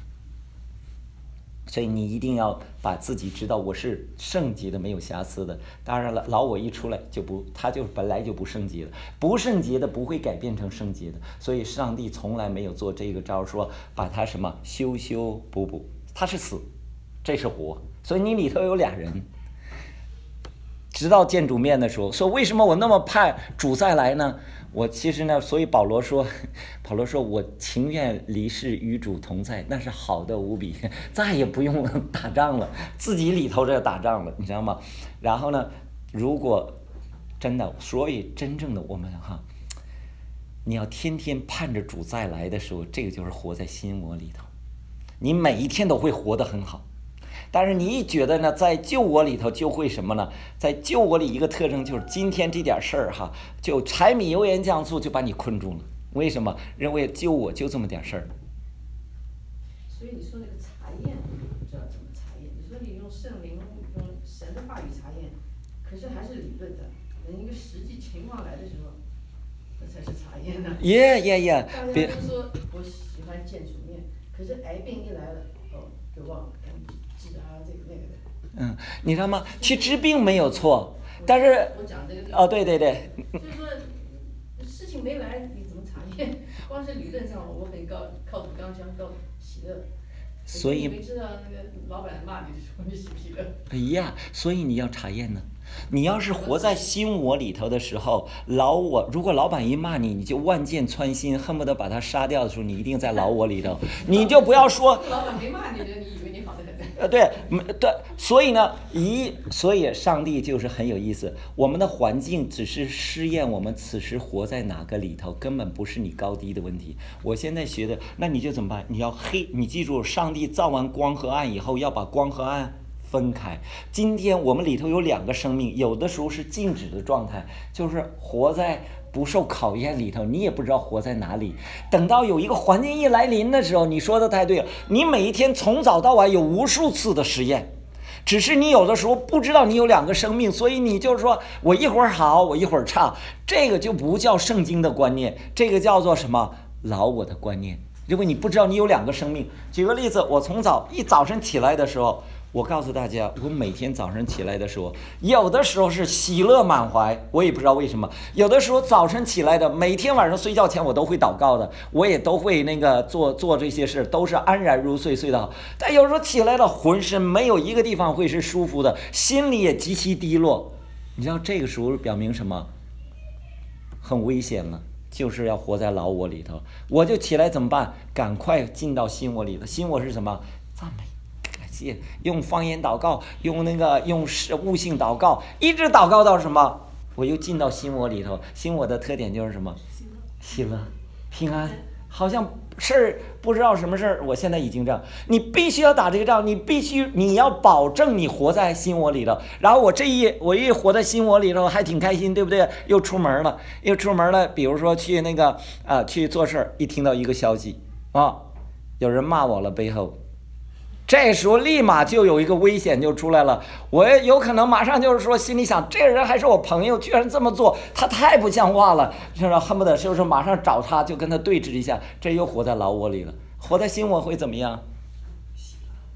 所以你一定要把自己知道我是圣洁的，没有瑕疵的。当然了，老我一出来就不，他就本来就不圣洁的，不圣洁的不会改变成圣洁的。所以上帝从来没有做这个招，说把他什么修修补补，他是死，这是活。所以你里头有俩人。直到见主面的时候，说为什么我那么怕主再来呢？我其实呢，所以保罗说，保罗说我情愿离世与主同在，那是好的无比，再也不用打仗了，自己里头这打仗了，你知道吗？然后呢，如果真的，所以真正的我们哈，你要天天盼着主再来的时候，这个就是活在新我里头，你每一天都会活得很好。但是你一觉得呢，在旧我里头就会什么呢？在旧我里一个特征就是今天这点事儿哈，就柴米油盐酱醋就把你困住了。为什么？认为旧我就这么点事儿。 所以你说那个查验，不知道怎么查验。你说你用圣灵、用神的话语查验，可是还是理论的。等一个实际情况来的时候，这才是查验呢。 耶耶耶！ 大家都说我喜欢见主面，可是癌病一来了，哦，就忘了。啊，这个那个的。 嗯，你知道吗？去治病没有错，但是我讲这个哦，对对对， 就是说事情没来，你怎么查验？光是理论上，我很高靠谱刚强，靠喜乐。 所以你知道那个老板骂你的时候，你喜不喜乐？ 哎呀，所以你要查验呢。你要是活在新我里头的时候，老我如果老板一骂你，你就万箭穿心，恨不得把他杀掉的时候，你一定在老我里头，你就不要说。 老板没骂你的，你以为你好得很。 呃，对，对，所以呢，一，所以上帝就是很有意思。我们的环境只是试验我们此时活在哪个里头，根本不是你高低的问题。我现在学的，那你就怎么办？你要黑，你记住，上帝造完光和暗以后，要把光和暗分开。今天我们里头有两个生命，有的时候是静止的状态，就是活在不受考验里头，你也不知道活在哪里。等到有一个环境一来临的时候，你说的太对了，你每一天从早到晚有无数次的实验，只是你有的时候不知道你有两个生命，所以你就是说我一会儿好，我一会儿差，这个就不叫圣经的观念，这个叫做什么？老我的观念。因为你不知道你有两个生命。举个例子，我从早一早晨起来的时候，我告诉大家，我每天早上起来的时候，有的时候是喜乐满怀，我也不知道为什么；有的时候早晨起来的，每天晚上睡觉前我都会祷告的，我也都会那个做做这些事，都是安然入睡，睡得好。但有时候起来了，浑身没有一个地方会是舒服的，心里也极其低落。你知道这个时候表明什么？很危险了。就是要活在老我里头，我就起来怎么办？赶快进到新我里头。新我是什么？赞美、感谢，用方言祷告，用那个用悟性祷告，一直祷告到什么？我又进到新我里头。新我的特点就是什么？喜乐、平安，好像事儿不知道什么事儿。我现在已经这样，你必须要打这个仗，你必须你要保证你活在新我里头。然后我这一我一活在新我里头，还挺开心，对不对？又出门了，又出门了。比如说去那个啊、呃、去做事儿，一听到一个消息啊，有人骂我了，背后。这时候立马就有一个危险就出来了，我有可能马上就是说心里想，这个人还是我朋友，居然这么做，他太不像话了，就是恨不得就是马上找他就跟他对峙一下，这又活在老我里了。活在新我会怎么样？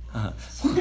啊，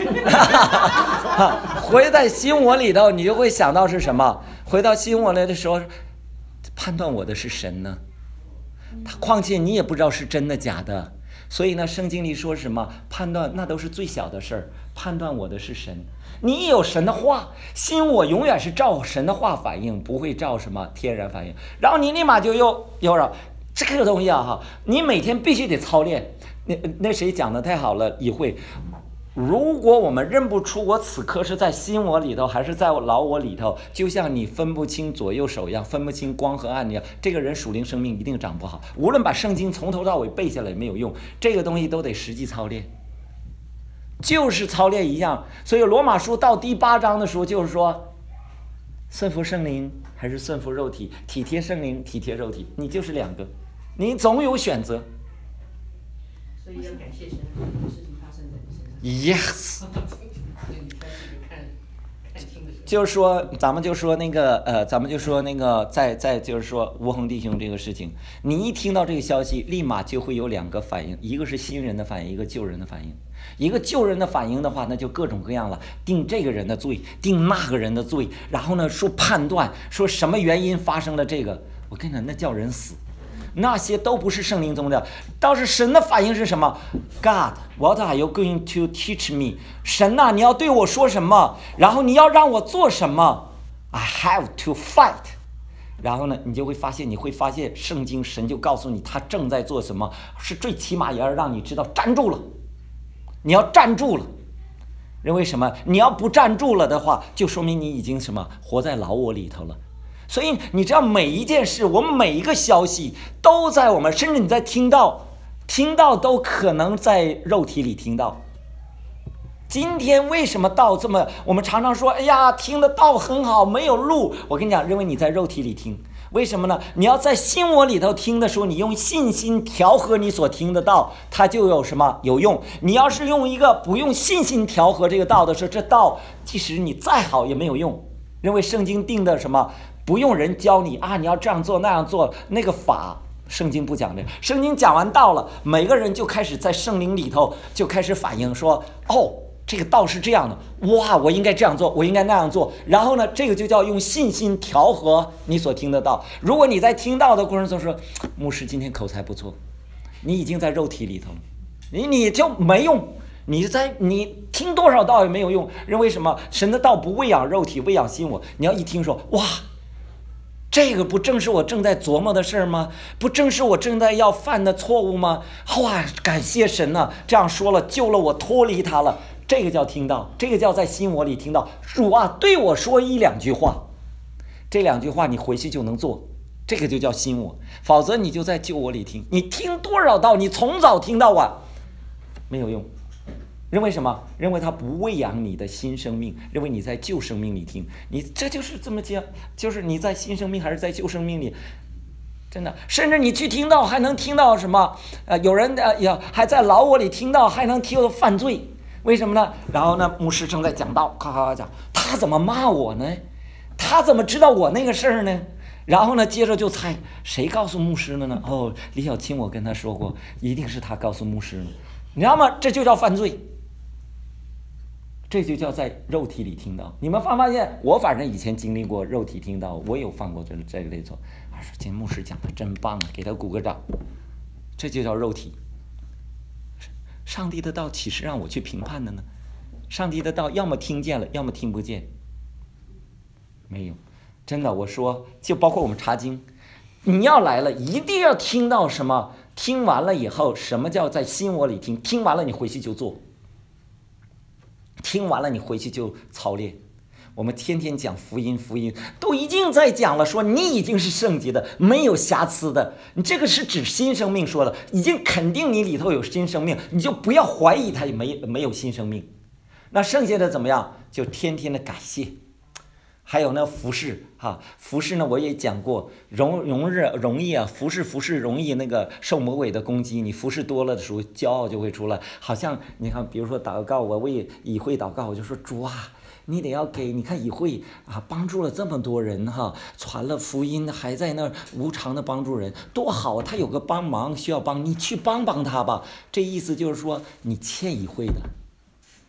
回在心我里头，你就会想到是什么？回到心我里的时候，判断我的是神呢。他况且你也不知道是真的假的，所以呢，圣经里说什么？判断那都是最小的事儿，判断我的是神。你有神的话，心我永远是照神的话反应，不会照什么天然反应。然后你立马就又又让这个东西啊哈，你每天必须得操练。那那谁讲的太好了，议会。如果我们认不出我此刻是在心我里头还是在老我里头，就像你分不清左右手一样，分不清光和暗一样，这个人属灵生命一定长不好。无论把圣经从头到尾背下来也没有用，这个东西都得实际操练，就是操练一样。所以罗马书到第八章的时候就是说，顺服圣灵还是顺服肉体，体贴圣灵体贴肉体，你就是两个，你总有选择。 所以要感谢神，很多事情发生在你身上。 Yes， 你开始看看清的时候， 就是说，咱们就说那个呃，咱们就说那个，在在就是说无恒弟兄这个事情，你一听到这个消息，立马就会有两个反应，一个是新人的反应，一个旧人的反应。一个旧人的反应的话，那就各种各样了，定这个人的罪，定那个人的罪，然后呢说判断，说什么原因发生了这个，我跟你讲，那叫人死。那些都不是圣灵中的，倒是神的反应是什么 ？God, what are you going to teach me？ 神呐、啊，你要对我说什么？然后你要让我做什么 ？I have to fight。然后呢，你就会发现，你会发现圣经神就告诉你他正在做什么，是最起码也要让你知道站住了，你要站住了。因为什么？你要不站住了的话，就说明你已经什么活在老我里头了。所以你知道每一件事，我们每一个消息都在我们，甚至你在听到，听到都可能在肉体里听到。今天为什么道这么？我们常常说，哎呀，听的道很好，没有路。我跟你讲，因为你在肉体里听，为什么呢？你要在心我里头听的时候，你用信心调和你所听的道，它就有什么有用。你要是用一个不用信心调和这个道的时候，这道即使你再好也没有用。因为圣经定的什么？不用人教你啊，你要这样做那样做，那个法圣经不讲这个。圣经讲完道了，每个人就开始在圣灵里头就开始反应说，哦，这个道是这样的，哇，我应该这样做，我应该那样做。然后呢，这个就叫用信心调和你所听的道。如果你在听到的过程中说，牧师今天口才不错，你已经在肉体里头了，你你就没用。你在你听多少道也没有用。认为什么？神的道不喂养肉体，喂养心我。你要一听说，哇，这个不正是我正在琢磨的事儿吗？不正是我正在要犯的错误吗？哇，感谢神呐、啊！这样说了，救了我，脱离他了。这个叫听到，这个叫在心我里听到。主啊，对我说一两句话，这两句话你回去就能做，这个就叫心我。否则你就在旧我里听，你听多少道，你从早听到晚，没有用。认为什么？认为他不喂养你的新生命，认为你在旧生命里听，你这就是这么讲，就是你在新生命还是在旧生命里，真的，甚至你去听到还能听到什么？呃，有人呃呀还在老我里听到，还能听到犯罪，为什么呢？然后呢，牧师正在讲道，咔咔咔讲，他怎么骂我呢？他怎么知道我那个事儿呢？然后呢，接着就猜谁告诉牧师的呢？哦，李小青，我跟他说过，一定是他告诉牧师的，你知道吗？这就叫犯罪。这就叫在肉体里听到。你们发没发现？我反正以前经历过肉体听到，我有犯过这这个类错。啊，说今天牧师讲的真棒啊，给他鼓个掌。这就叫肉体。上帝的道岂是让我去评判的呢？上帝的道要么听见了，要么听不见。没有，真的，我说，就包括我们查经，你要来了，一定要听到什么？听完了以后，什么叫在心窝里听？听完了你回去就做。听完了你回去就操练。我们天天讲福音，福音都已经在讲了，说你已经是圣洁的，没有瑕疵的。你这个是指新生命说了，已经肯定你里头有新生命，你就不要怀疑它没没有新生命。那剩下的怎么样？就天天的感谢。还有呢，服侍哈，服侍呢我也讲过，容容日容易啊，服侍服侍容易那个受魔鬼的攻击，你服侍多了的时候，骄傲就会出来。好像你看，比如说祷告，我为以会祷告，我就说主啊，你得要给你看以会啊，帮助了这么多人哈，传了福音，还在那无偿的帮助人，多好啊！他有个帮忙需要帮，你去帮帮他吧。这意思就是说，你欠以会的。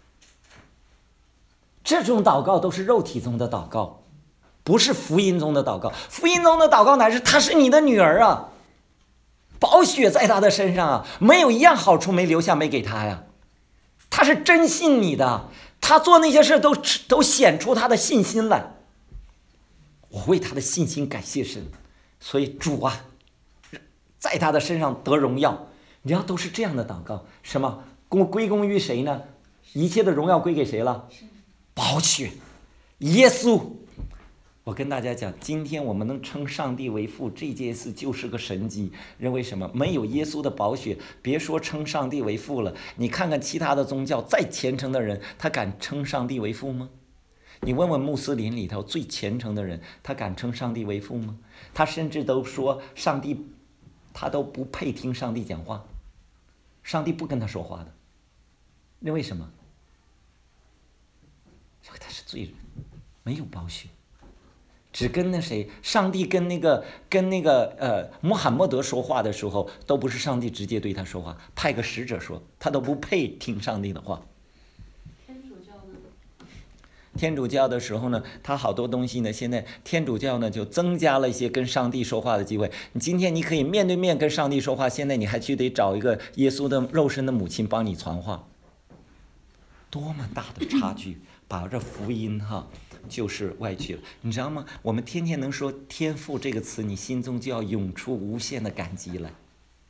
这种祷告都是肉体中的祷告，不是福音中的祷告。福音中的祷告乃是她是你的女儿啊，宝血在她的身上啊，没有一样好处没留下没给她呀。她是真信你的，她做那些事都都显出她的信心来。我为她的信心感谢神，所以主啊，在她的身上得荣耀。你知道都是这样的祷告，什么归归功于谁呢？一切的荣耀归给谁了？宝血，耶稣。我跟大家讲，今天我们能称上帝为父，这件事就是个神迹。认为什么？没有耶稣的宝血，别说称上帝为父了。你看看其他的宗教，再虔诚的人，他敢称上帝为父吗？你问问穆斯林里头最虔诚的人，他敢称上帝为父吗？他甚至都说上帝，他都不配听上帝讲话，上帝不跟他说话的。那为什么？因为他是罪人，没有宝血。只跟那谁，上帝跟那个跟那个呃穆罕默德说话的时候，都不是上帝直接对他说话，派个使者说，他都不配听上帝的话。 天主教呢？ 天主教的时候呢，他好多东西呢，现在天主教呢就增加了一些跟上帝说话的机会。你今天你可以面对面跟上帝说话，现在你还去得找一个耶稣的肉身的母亲帮你传话，多么大的差距！把这福音哈。就是歪曲了，你知道吗？我们天天能说天父这个词，你心中就要涌出无限的感激来。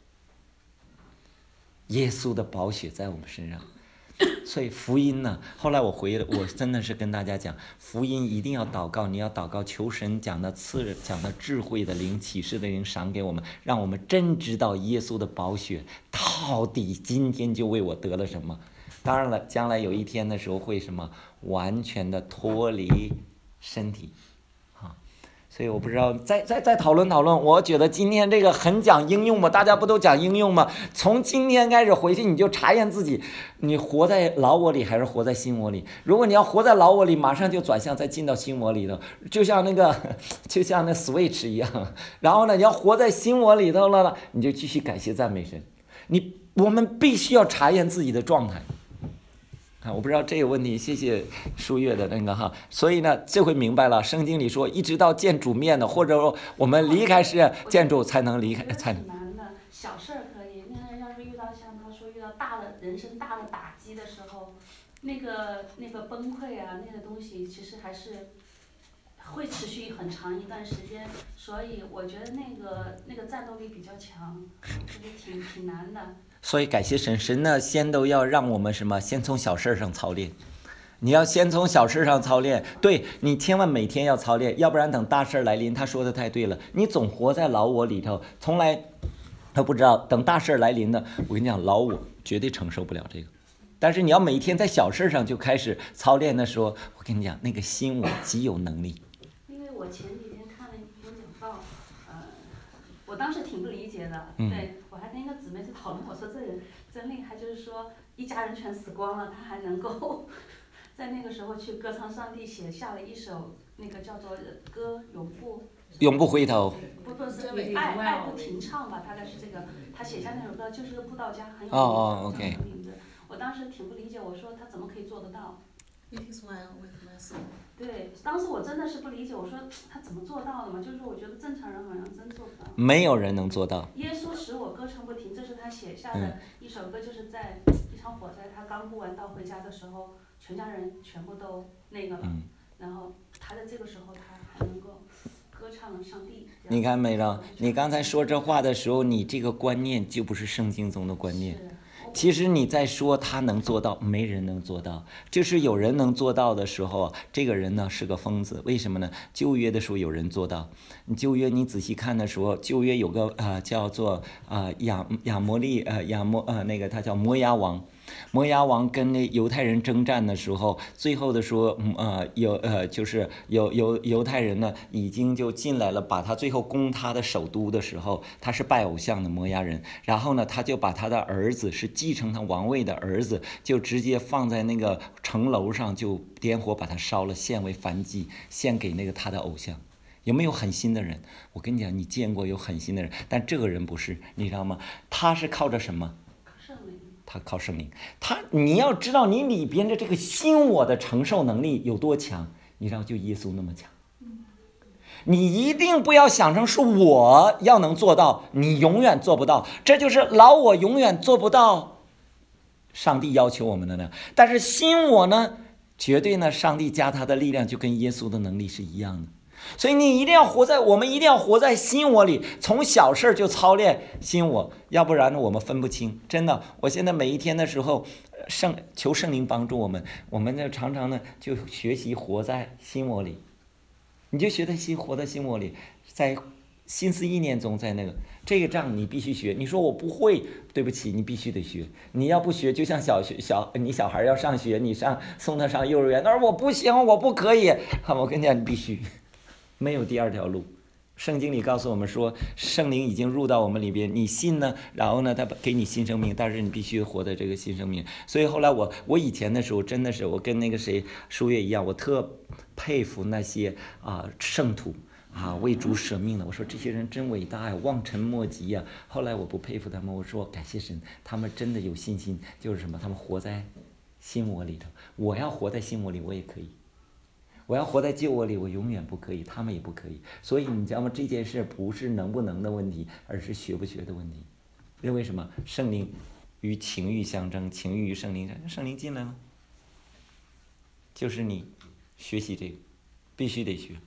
耶稣的宝血在我们身上，所以福音呢，后来我回了，我真的是跟大家讲，福音一定要祷告，你要祷告求神讲的赐讲的智慧的灵启示的灵赏给我们，让我们真知道耶稣的宝血到底今天就为我得了什么。当然了，将来有一天的时候会什么完全的脱离身体，啊，所以我不知道再再再讨论讨论。我觉得今天这个很讲应用嘛，大家不都讲应用吗？从今天开始回去你就查验自己，你活在老我里还是活在新我里？如果你要活在老我里，马上就转向再进到新我里头，就像那个就像那 switch 一样。然后呢，你要活在新我里头了，你就继续感谢赞美神。你我们必须要查验自己的状态。啊，我不知道这个问题，谢谢书月的那个哈，所以呢，这回明白了，圣经里说，一直到见主面的，或者说我们离开是见主才能离开，才能。 挺难的，小事儿可以，那要是遇到像他说遇到大的人生大的打击的时候，那个那个崩溃啊，那个东西其实还是会持续很长一段时间，所以我觉得那个那个战斗力比较强，就是挺挺难的。 所以感谢神，神呢先都要让我们什么，先从小事上操练。你要先从小事上操练，对，你千万每天要操练，要不然等大事来临，他说的太对了，你总活在老我里头，从来他不知道等大事来临呢，我跟你讲，老我绝对承受不了这个。但是你要每天在小事上就开始操练的时候，我跟你讲，那个新我极有能力。 因为我前几天看了一篇讲道，呃，我当时挺不理解的， 嗯、 对我还跟一个姊妹去讨论，我说这人真厉害，就是说一家人全死光了，他还能够在那个时候去歌唱上帝，写下了一首那个叫做歌永不永不回头， 不不是爱爱不停唱吧，大概是这个，他写下那首歌就是个布道家，很有名的， 哦哦，OK。 名字。我当时挺不理解，我说他怎么可以做得到？ It is well with my soul。 对，当时我真的是不理解，我说他怎么做到的嘛？就是我觉得正常人好像真做不到。 没有人能做到。 耶稣使我歌唱不停，这是他写下的一首歌，就是在一场火灾，他刚布完道回家的时候，全家人全部都那个了， 嗯、 然后他在这个时候他还能够歌唱上帝。 你看美让，你刚才说这话的时候，你这个观念就不是圣经中的观念。其实你在说他能做到，没人能做到。就是有人能做到的时候，这个人呢是个疯子。为什么呢？旧约的时候有人做到。旧约你仔细看的时候，旧约有个啊、呃、叫做啊、呃、亚亚摩利呃亚摩呃那个他叫摩押王。摩押王跟那犹太人征战的时候，最后的时候，呃，有呃，就是有犹犹太人呢，已经就进来了，把他最后攻他的首都的时候，他是拜偶像的摩押人，然后呢，他就把他的儿子是继承他王位的儿子，就直接放在那个城楼上，就点火把他烧了，献为燔祭，献给那个他的偶像。有没有狠心的人？我跟你讲，你见过有狠心的人，但这个人不是，你知道吗？他是靠着什么？ 他靠圣灵。他你要知道你里边的这个新我的承受能力有多强，你知道就耶稣那么强。你一定不要想成是我要能做到，你永远做不到，这就是老我永远做不到上帝要求我们的呢。但是新我呢，绝对呢，上帝加他的力量就跟耶稣的能力是一样的。所以你一定要活在，我们一定要活在新我里，从小事就操练新我，要不然呢我们分不清。真的，我现在每一天的时候，圣求圣灵帮助我们，我们呢常常呢就学习活在新我里。你就学在心，活在心我里，在心思意念中，在那个这个账你必须学。你说我不会，对不起，你必须得学。你要不学，就像小学小你小孩要上学，你上送他上幼儿园，他说我不行，我不可以。我跟你讲，你必须，没有第二条路。圣经里告诉我们说，圣灵已经入到我们里边，你信呢，然后呢，他给你新生命，但是你必须活在这个新生命。所以后来我，我以前的时候真的是，我跟那个谁舒月一样，我特佩服那些啊圣徒啊为主舍命的。我说这些人真伟大呀，望尘莫及呀。后来我不佩服他们，我说感谢神，他们真的有信心，就是什么，他们活在新我里头。我要活在新我里，我也可以。我要活在旧我里，我永远不可以，他们也不可以。所以你知道吗？这件事不是能不能的问题，而是学不学的问题。因为什么？圣灵与情欲相争，情欲与圣灵相争，圣灵进来了，就是你学习这个，必须得学。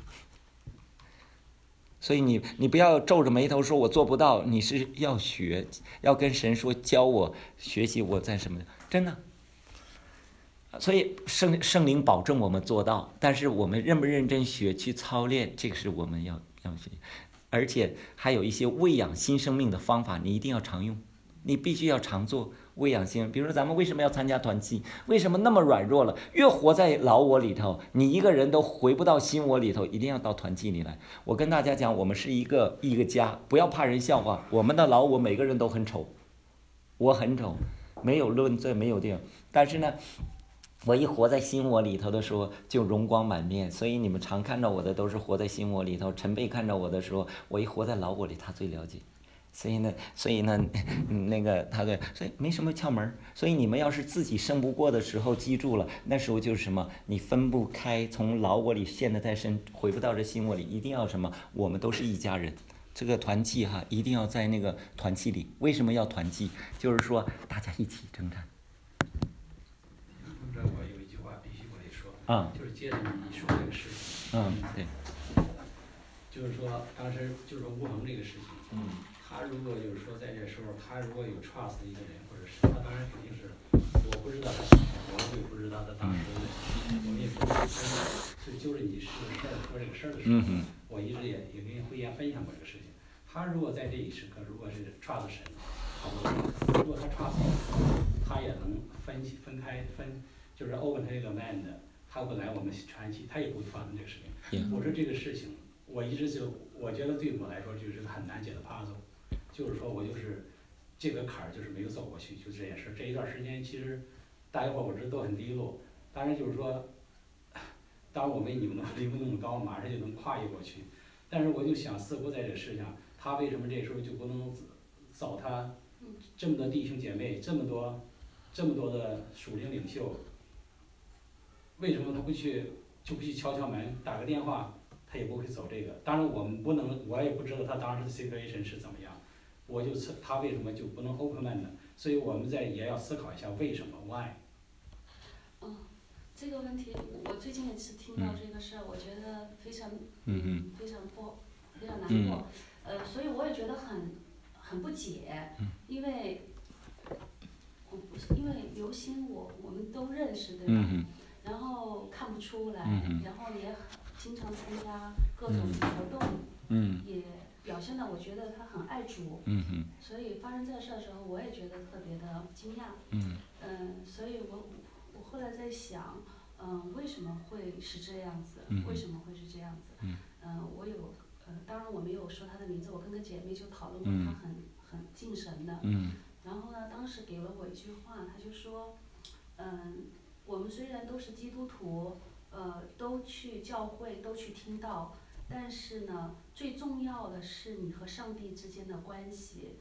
所以你你不要皱着眉头说我做不到，你是要学，要跟神说教我学习我在什么，真的。所以圣圣灵保证我们做到，但是我们认不认真学去操练，这个是我们要要学。而且还有一些喂养新生命的方法，你一定要常用，你必须要常做喂养新。比如说咱们为什么要参加团契？为什么那么软弱了？越活在老我里头，你一个人都回不到新我里头，一定要到团契里来。我跟大家讲，我们是一个一个家，不要怕人笑话。我们的老我每个人都很丑，我很丑，没有论罪，没有定。但是呢，我一活在新我里头的时候，就容光满面。所以你们常看到我的都是活在新我里头。陈贝看着我的时候，我一活在老我里，他最了解。所以呢，所以呢，那个他对，所以没什么窍门。所以你们要是自己胜不过的时候，记住了，那时候就是什么，你分不开，从老我里陷得太深，回不到这新我里，一定要什么，我们都是一家人。这个团契哈，一定要在那个团契里。为什么要团契？就是说大家一起征战。 我有一句话必须我得说， 嗯， 就是接着你说这个事情， 嗯，对， 就是说当时就是说吴鹏这个事情， 嗯， 他如果就是说在这时候，他如果有 trust 的一个人，或者是他当然肯定是，我不知道他想什么，我也不知道他当时的，我们也不知道，所以就是你是个事儿说这个事儿的时候， 嗯我一直也也跟辉爷分享过这个事情。他如果在这一时刻，如果是 trust 神，好多如果他 trust 他也能分析分开分。就是 open 这个 mind， 他本来我们传奇，他也不会发生这个事情。 Yeah. 我说这个事情，我一直就我觉得对我来说就是个很难解的 puzzle， 就是说我就是这个坎儿就是没有走过去，就这件事。这一段时间其实大家伙我知都很低落，当然就是说，当我没你们离不那么高，马上就能跨越过去。但是我就想，似乎在这个事上，他为什么这时候就不能找他这么多弟兄姐妹，这么多这么多的属灵领袖？为什么他不去就不去敲敲门打个电话，他也不会走这个。当然我们不能，我也不知道他当时的 situation 是怎么样，我就他为什么就不能 open mind 呢？所以我们在也要思考一下为什么 why。 嗯，这个问题我最近也是听到这个事儿，我觉得非常嗯非常不非常难过，呃，所以我也觉得很很不解，因为我不是因为刘星我我们都认识对吧？ 嗯然后看不出来， 嗯然后也经常参加各种活动， 嗯也表现的我觉得他很爱主， 嗯所以发生这事的时候，我也觉得特别的惊讶。 嗯嗯，所以我我后来在想，嗯，为什么会是这样子？ 嗯为什么会是这样子？ 嗯嗯，我有，呃，当然我没有说他的名字，我跟个姐妹就讨论过， 嗯他很很敬神的。 嗯然后呢，当时给了我一句话，他就说，嗯。我们虽然都是基督徒，呃，都去教会，都去听道，但是呢，最重要的是你和上帝之间的关系，啊、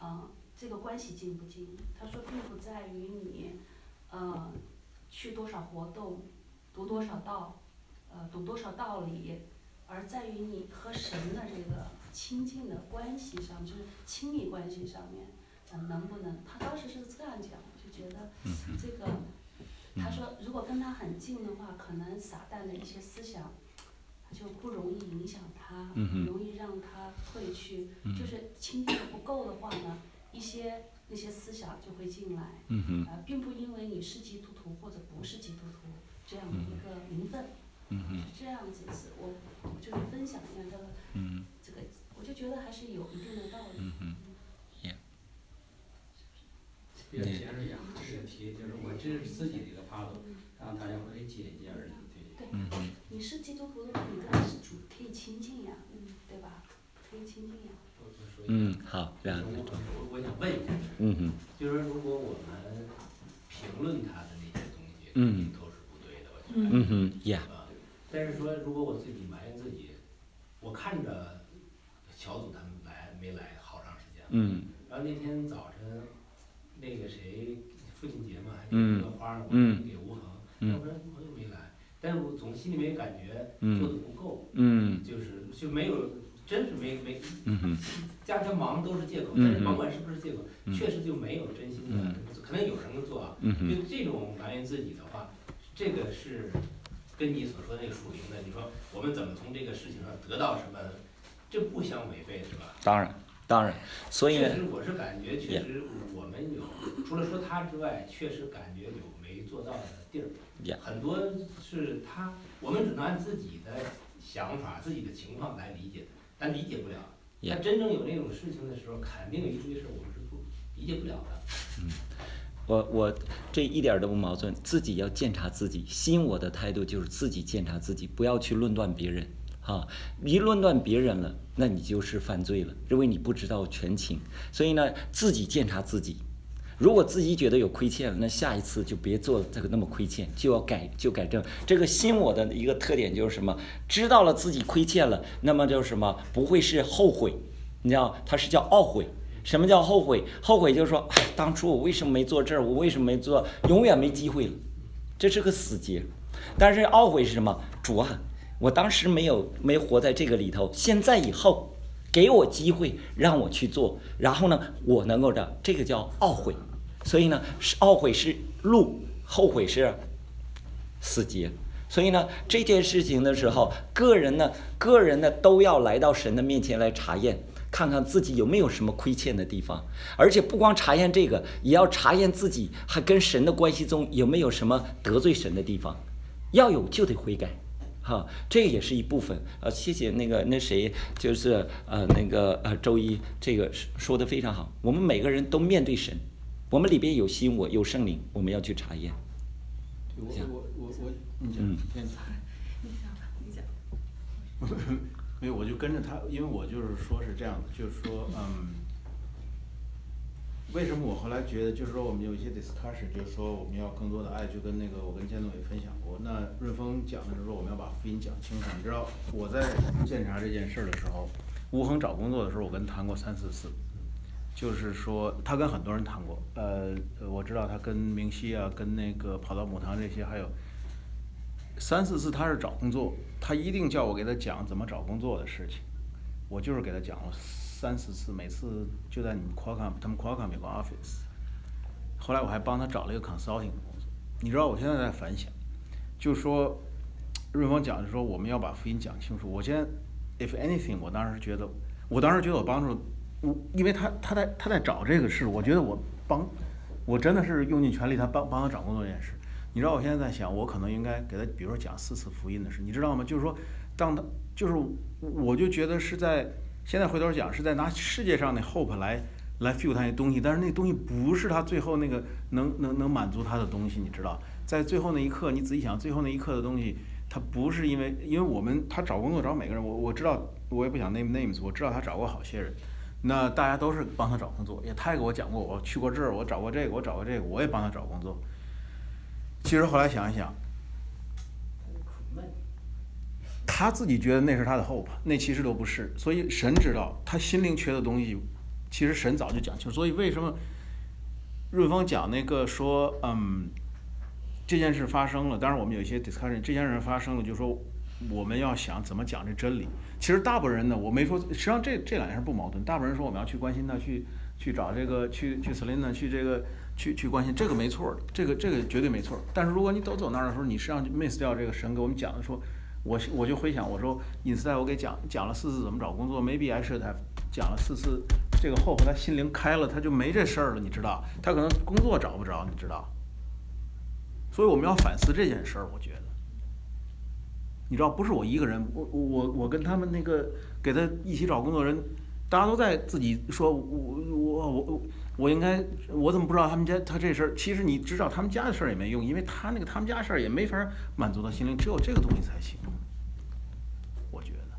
呃，这个关系近不近？他说并不在于你，呃，去多少活动，读多少道，呃，懂多少道理，而在于你和神的这个亲近的关系上，就是亲密关系上面，呃，能不能？他当时是这样讲，我就觉得这个，他说如果跟他很近的话，可能撒旦的一些思想。就不容易影响他， 嗯、 容易让他退去。嗯、就是亲近的不够的话呢，一些那些思想就会进来。 嗯、 呃，并不因为你是基督徒或者不是基督徒这样的一个名分。 嗯、 是这样子是，我我就是分享一下这个， 嗯、 这个我就觉得还是有一定的道理。 嗯嗯。Yeah。 别的先生也是提，就是我这是自己的一个 puzzle，让大家可以解一解而已。 对，嗯、你是基督徒的话，你跟他是主可以亲近呀，嗯，对吧？可以亲近呀。 嗯，好，这样。 我我想问一下， 嗯哼， 就是如果我们评论他的那些东西， 嗯， 都是不对的，我觉得。 嗯哼，Yeah。 但是说，如果我自己埋怨自己，我看着小组他们来没来好长时间了， 嗯， 然后那天早晨，那个谁父亲节嘛，还给了个花呢，我给吴恒，要不然吴恒又没来。但是我总心里面感觉做的不够， 嗯， 就是就没有，真是没没， 嗯家家忙都是借口，但是甭管是不是借口，确实就没有真心的，可能有人做啊，就这种埋怨自己的话，这个是跟你所说的那个属灵的，你说我们怎么从这个事情上得到什么，这不相违背是吧？ 当然，当然，所以确实我是感觉，确实我们有，除了说他之外，确实感觉有没做到的地儿。 Yeah. 很多是他，我们只能按自己的想法、自己的情况来理解，但理解不了。 Yeah. 他真正有那种事情的时候，肯定有一堆事我们是不理解不了的。 嗯，我我这一点都不矛盾，自己要检查自己。新我的态度就是自己检查自己，不要去论断别人。啊，一论断别人了，那你就是犯罪了，因为你不知道全情。所以呢，自己检查自己。如果自己觉得有亏欠了，那下一次就别做这个那么亏欠，就要改就改正。这个新我的一个特点就是什么？知道了自己亏欠了，那么就是什么？不会是后悔，你知道，它是叫懊悔。什么叫后悔？后悔就是说，哎，当初我为什么没做这儿？我为什么没做？永远没机会了，这是个死结。但是懊悔是什么？主啊，我当时没有没活在这个里头，现在以后。给我机会让我去做，然后呢，我能够的，这个叫懊悔。所以呢，是懊悔是路，后悔是死结。所以呢，这件事情的时候，个人呢，个人呢都要来到神的面前来查验，看看自己有没有什么亏欠的地方。而且不光查验这个，也要查验自己还跟神的关系中有没有什么得罪神的地方，要有就得悔改。哈，这也是一部分。呃，谢谢那个那谁，就是呃那个呃周一，这个说的非常好。我们每个人都面对神，我们里边有心我，有圣灵，我们要去查验。 我我我我，你讲， 嗯， 先讲。 你讲吧，你讲。 没有，我就跟着他，因为我就是说是这样的，就是说，嗯，为什么我后来觉得，就是说我们有一些 discussion， 就是说我们要更多的爱，就跟那个我跟建东也分享过。那润峰讲的是说我们要把福音讲清楚。你知道我在检查这件事的时候，吴恒找工作的时候，我跟他谈过三四次，就是说他跟很多人谈过。呃，我知道他跟明熙啊，跟那个跑到母堂这些，还有三四次他是找工作，他一定叫我给他讲怎么找工作的事情，我就是给他讲了三四次，每次就在你们 Qualcomm 他们 Qualcomm 有个 office。后来我还帮他找了一个 consulting 的工作。你知道我现在在反省，就是说润峰讲的说我们要把福音讲清楚。我现在 if anything， 我当时觉得，我当时觉得我帮助我，因为他他在他在找这个事，我觉得我帮，我真的是用尽全力，他帮帮他找工作这件事。你知道我现在在想，我可能应该给他，比如说讲四次福音的事，你知道吗？就是说，当他就是我就觉得是在现在回头讲是在拿世界上的 hope 来来 feel 他那东西，但是那东西不是他最后那个能能能满足他的东西，你知道，在最后那一刻，你仔细想，最后那一刻的东西，他不是因为因为我们他找工作找每个人，我我知道，我也不想 name names， 我知道他找过好些人，那大家都是帮他找工作，也他也给我讲过，我去过这儿，我找过这个，我找过这个，我也帮他找工作。其实后来想一想，他自己觉得那是他的 hope， 那其实都不是。所以神知道他心灵缺的东西， 其实神早就讲清楚，所以为什么润峰讲那个说，嗯，这件事发生了，当然我们有一些 discussion， 这件事发生了，就是说我们要想怎么讲这真理。其实大部分人呢，我没说，实际上这这两件事不矛盾。大部分人说我们要去关心他，去去找这个，去去 Selina， 去这个，去去关心，这个没错的，这个这个绝对没错。但是如果你都走那儿的时候，你实际上就 miss 掉这个神给我们讲的说，我我就回想，我说尹斯代我给讲讲了四次怎么找工作 ，maybe I should have 讲了四次这个后，他心灵开了，他就没这事儿了，你知道？他可能工作找不着，你知道？所以我们要反思这件事儿，我觉得。你知道，不是我一个人，我我我跟他们那个给他一起找工作人，大家都在自己说，我我我我应该，我怎么不知道他们家他这事儿？其实你知道他们家的事儿也没用，因为他那个他们家事儿也没法满足他心灵，只有这个东西才行。我觉得。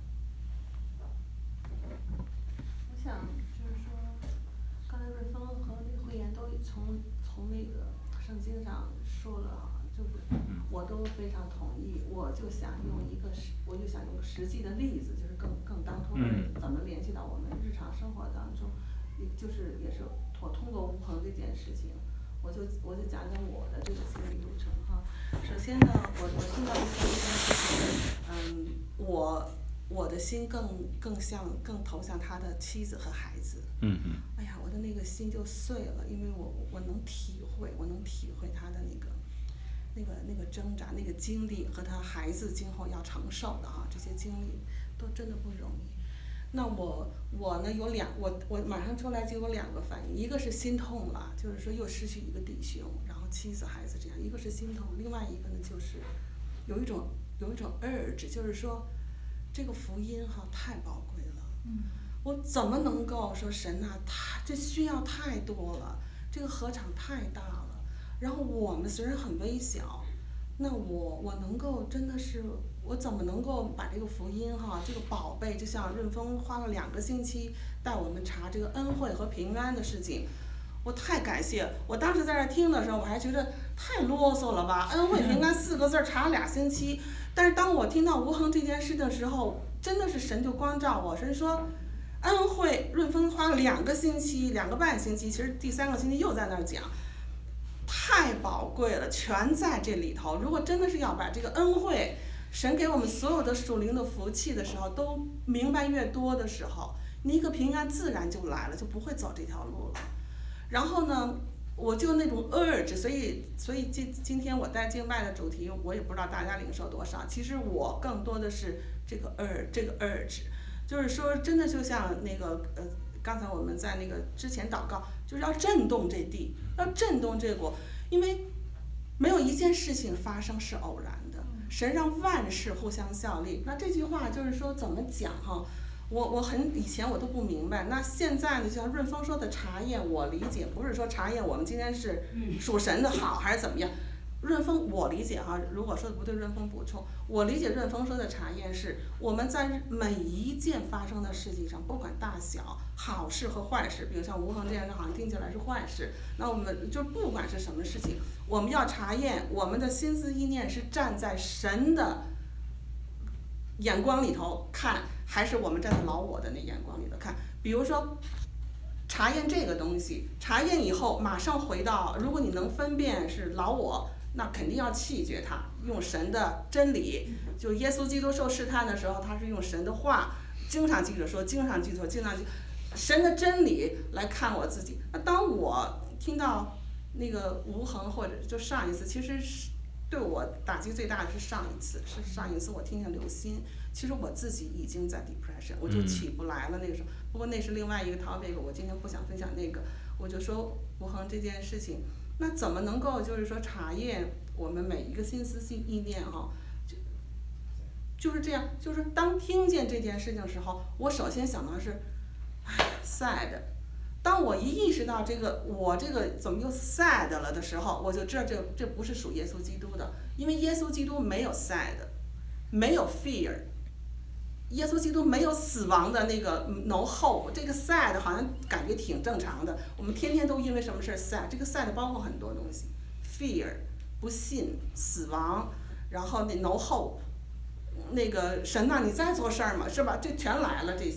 我想就是说，刚才瑞峰和那个慧妍都从从那个圣经上说了哈，就是我都非常同意。我就想用一个实，我就想用实际的例子，就是更更当中的怎么联系到我们日常生活当中，也就是也是我通过吴鹏这件事情，我就我就讲讲我的这个心理路程哈。首先呢，我我听到吴鹏这件事情，嗯，我我的心更更像更投向他的妻子和孩子。 嗯嗯。 哎呀，我的那个心就碎了，因为我我能体会，我能体会他的那个。那个那个挣扎，那个经历和他孩子今后要承受的啊，这些经历都真的不容易。那我我呢有两，我我马上出来就有两个反应，一个是心痛了，就是说又失去一个弟兄，然后妻子孩子这样，一个是心痛，另外一个呢就是有一种有一种 urge， 就是说这个福音哈太宝贵了，嗯，我怎么能够说神呐、啊，他这需要太多了，这个禾场太大了。然后我们虽然很微小，那我我能够真的是，我怎么能够把这个福音哈，这个宝贝，就像润峰花了两个星期带我们查这个恩惠和平安的事情，我太感谢。我当时在这听的时候，我还觉得太啰嗦了吧，恩惠平安四个字查俩星期。但是当我听到无恒这件事的时候，真的是神就光照我，神说恩惠润峰花了两个星期，两个半星期，其实第三个星期又在那儿讲。太宝贵了，全在这里头。如果真的是要把这个恩惠，神给我们所有的属灵的福气的时候，都明白越多的时候，你一个平安自然就来了，就不会走这条路了。然后呢，我就那种 urge， 所以所以今今天我带敬拜的主题，我也不知道大家领受多少。其实我更多的是这个 urge， 这个 urge， 就是说真的就像那个呃。刚才我们在那个之前祷告，就是要震动这地，要震动这国，因为没有一件事情发生是偶然的，神让万事互相效力。那这句话就是说怎么讲哈？我我很以前我都不明白，那现在呢，就像润峰说的查验，我理解不是说查验我们今天是属神的好还是怎么样。润峰，我理解哈，如果说的不对，润峰补充。我理解润峰说的查验是我们在每一件发生的事情上，不管大小，好事和坏事，比如像吴恒这样的，好像听起来是坏事，那我们就不管是什么事情，我们要查验我们的心思意念是站在神的眼光里头看，还是我们站在老我的那眼光里头看。比如说查验这个东西，查验以后马上回到，如果你能分辨是老我，那肯定要弃绝它，用神的真理。就耶稣基督受试探的时候，他是用神的话，经常记着说，经常记着说，经常记神的真理来看我自己。那当我听到那个无恒，或者就上一次，其实是对我打击最大的是上一次，是上一次我听见刘鑫，其实我自己已经在 depression， 我就起不来了那个时候。不过那是另外一个 topic， 我今天不想分享那个，我就说无恒这件事情。那怎么能够就是说查验我们每一个心思性意念哈，就就是这样，就是当听见这件事情的时候，我首先想到是，唉 sad。当我一意识到这个我这个怎么又 sad 了的时候，我就知道这这不是属耶稣基督的，因为耶稣基督没有 sad， 没有 fear。耶稣基督没有死亡的那个 no hope， 这个 sad 好像感觉挺正常的。我们天天都因为什么事 sad， 这个 sad 包括很多东西 ，fear 不信、死亡，然后那 no hope， 那个神呐、啊，你在做事儿吗？是吧？这全来了这些。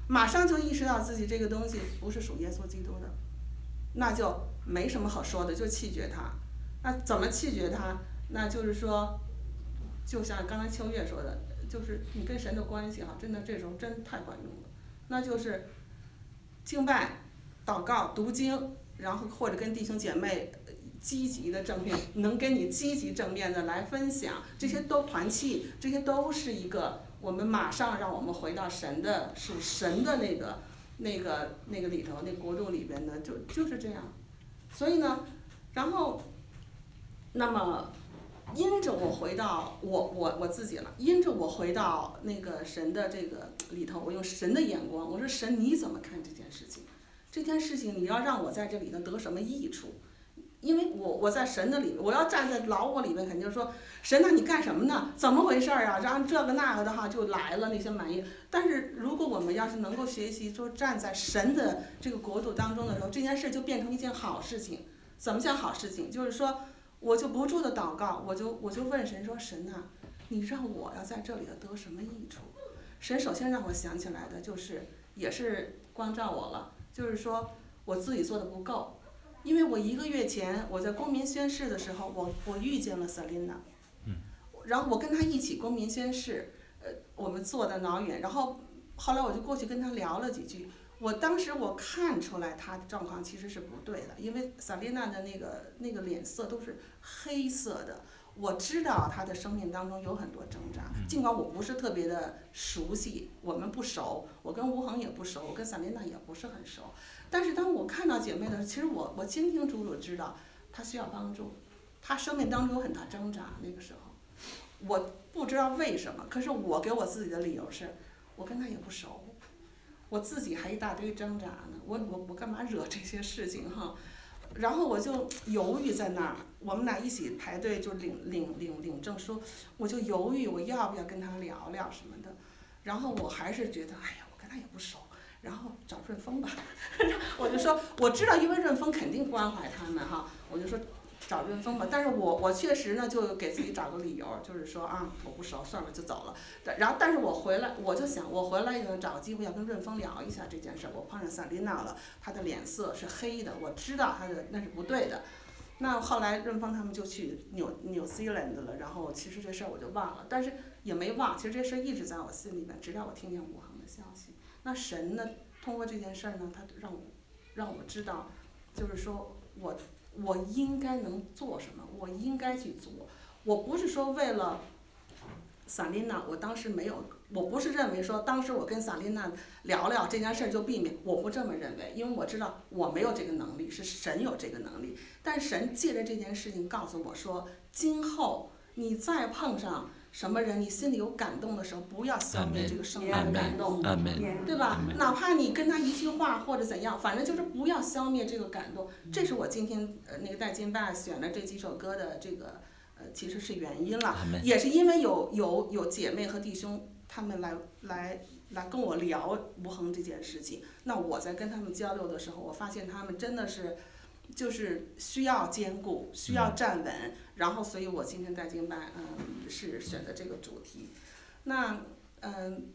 马上就意识到自己这个东西不是属耶稣基督的，那就没什么好说的，就弃绝它。那怎么弃绝它？那就是说，就像刚才秋月说的，就是你跟神的关系哈，真的这时候真太管用了。那就是敬拜、祷告、读经，然后或者跟弟兄姐妹积极的正面，能跟你积极正面的来分享，这些都团契，这些都是一个我们马上让我们回到神的，是神的那个那个那个里头，那国度里边的，就就是这样。所以呢，然后，那么因着我回到我我我自己了，因着我回到那个神的这个里头，我用神的眼光，我说神你怎么看这件事情？这件事情你要让我在这里头得什么益处？因为我我在神的里面，我要站在老我里面，肯定说神呐，你干什么呢？怎么回事啊？然后这个那个的哈就来了那些满意。但是如果我们要是能够学习，说站在神的这个国度当中的时候，这件事就变成一件好事情。怎么叫好事情？就是说，我就不住的祷告，我就我就问神说，神呐，你让我要在这里得什么益处？神首先让我想起来的就是，也是光照我了，就是说我自己做的不够。因为我一个月前我在公民宣誓的时候，我我遇见了 Selina， 然后我跟她一起公民宣誓，呃，我们坐在老远，然后后来我就过去跟她聊了几句。我当时我看出来她的状况其实是不对的，因为 Selina 的那个那个脸色都是黑色的，我知道她的生命当中有很多挣扎，尽管我不是特别的熟悉，我们不熟，我跟吴恒也不熟，我跟 Selina 也不是很熟。但是当我看到姐妹的时候，其实我我清清楚楚知道她需要帮助，她生命当中有很大挣扎。那个时候，我不知道为什么，可是我给我自己的理由是，我跟她也不熟，我自己还一大堆挣扎呢，我我我干嘛惹这些事情哈？然后我就犹豫在那儿，我们俩一起排队就领领领领证书，我就犹豫我要不要跟她聊聊什么的，然后我还是觉得，哎呀，我跟她也不熟。然后找润丰吧，我就说我知道，因为润丰肯定关怀他们哈，我就说找润丰吧。但是我我确实呢就给自己找个理由，就是说啊我不熟，算了就走了。然后但是我回来我就想，我回来呢找个机会要跟润丰聊一下这件事。我碰上Selina了，她的脸色是黑的，我知道她的那是不对的。那后来润丰他们就去纽纽西兰了，然后其实这事儿我就忘了，但是也没忘，其实这事儿一直在我心里面，直到我听见武恒的消息。那神呢？通过这件事儿呢，他让我让我知道，就是说我我应该能做什么，我应该去做。我不是说为了萨琳娜，我当时没有，我不是认为说当时我跟萨琳娜聊聊这件事儿就避免，我不这么认为，因为我知道我没有这个能力，是神有这个能力。但神借着这件事情告诉我说，今后你再碰上什么人，你心里有感动的时候，不要消灭这个圣灵的感动，对吧？哪怕你跟他一句话或者怎样，反正就是不要消灭这个感动。这是我今天呃那个带金爸选的这几首歌的这个呃其实是原因了，也是因为有有有姐妹和弟兄他们来来来跟我聊无恒这件事情。那我在跟他们交流的时候，我发现他们真的是。就是需要兼顾，需要站稳，嗯、然后，所以我今天带经班，嗯，是选的这个主题。那，嗯，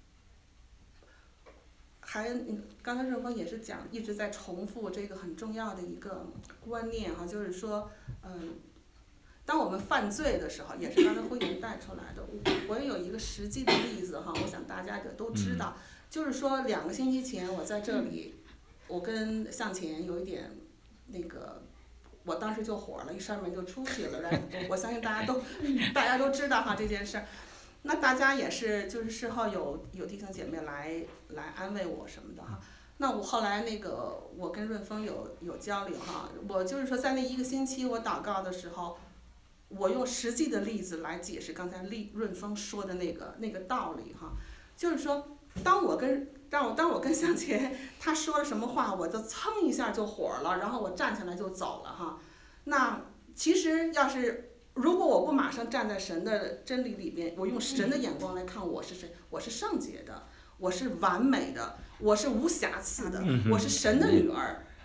还刚才润丰也是讲，一直在重复这个很重要的一个观念哈，就是说，嗯，当我们犯罪的时候，也是刚才慧妍带出来的。我也有一个实际的例子哈，我想大家也都知道，嗯、就是说两个星期前我在这里，我跟向前有一点。那个，我当时就火了，一扇门就出去了。然后我我相信大家都大家都知道哈这件事儿。那大家也是，就是事后有有弟兄姐妹来来安慰我什么的哈。那我后来那个我跟润丰有有交流哈，我就是说在那一个星期我祷告的时候，我用实际的例子来解释刚才利润丰说的那个那个道理哈，就是说当我跟让我当我跟向前他说了什么话，我就噌一下就火了，然后我站起来就走了哈。那其实要是如果我不马上站在神的真理里面，我用神的眼光来看我是谁，我是圣洁的，我是完美的，我是无瑕疵的，我是神的女儿，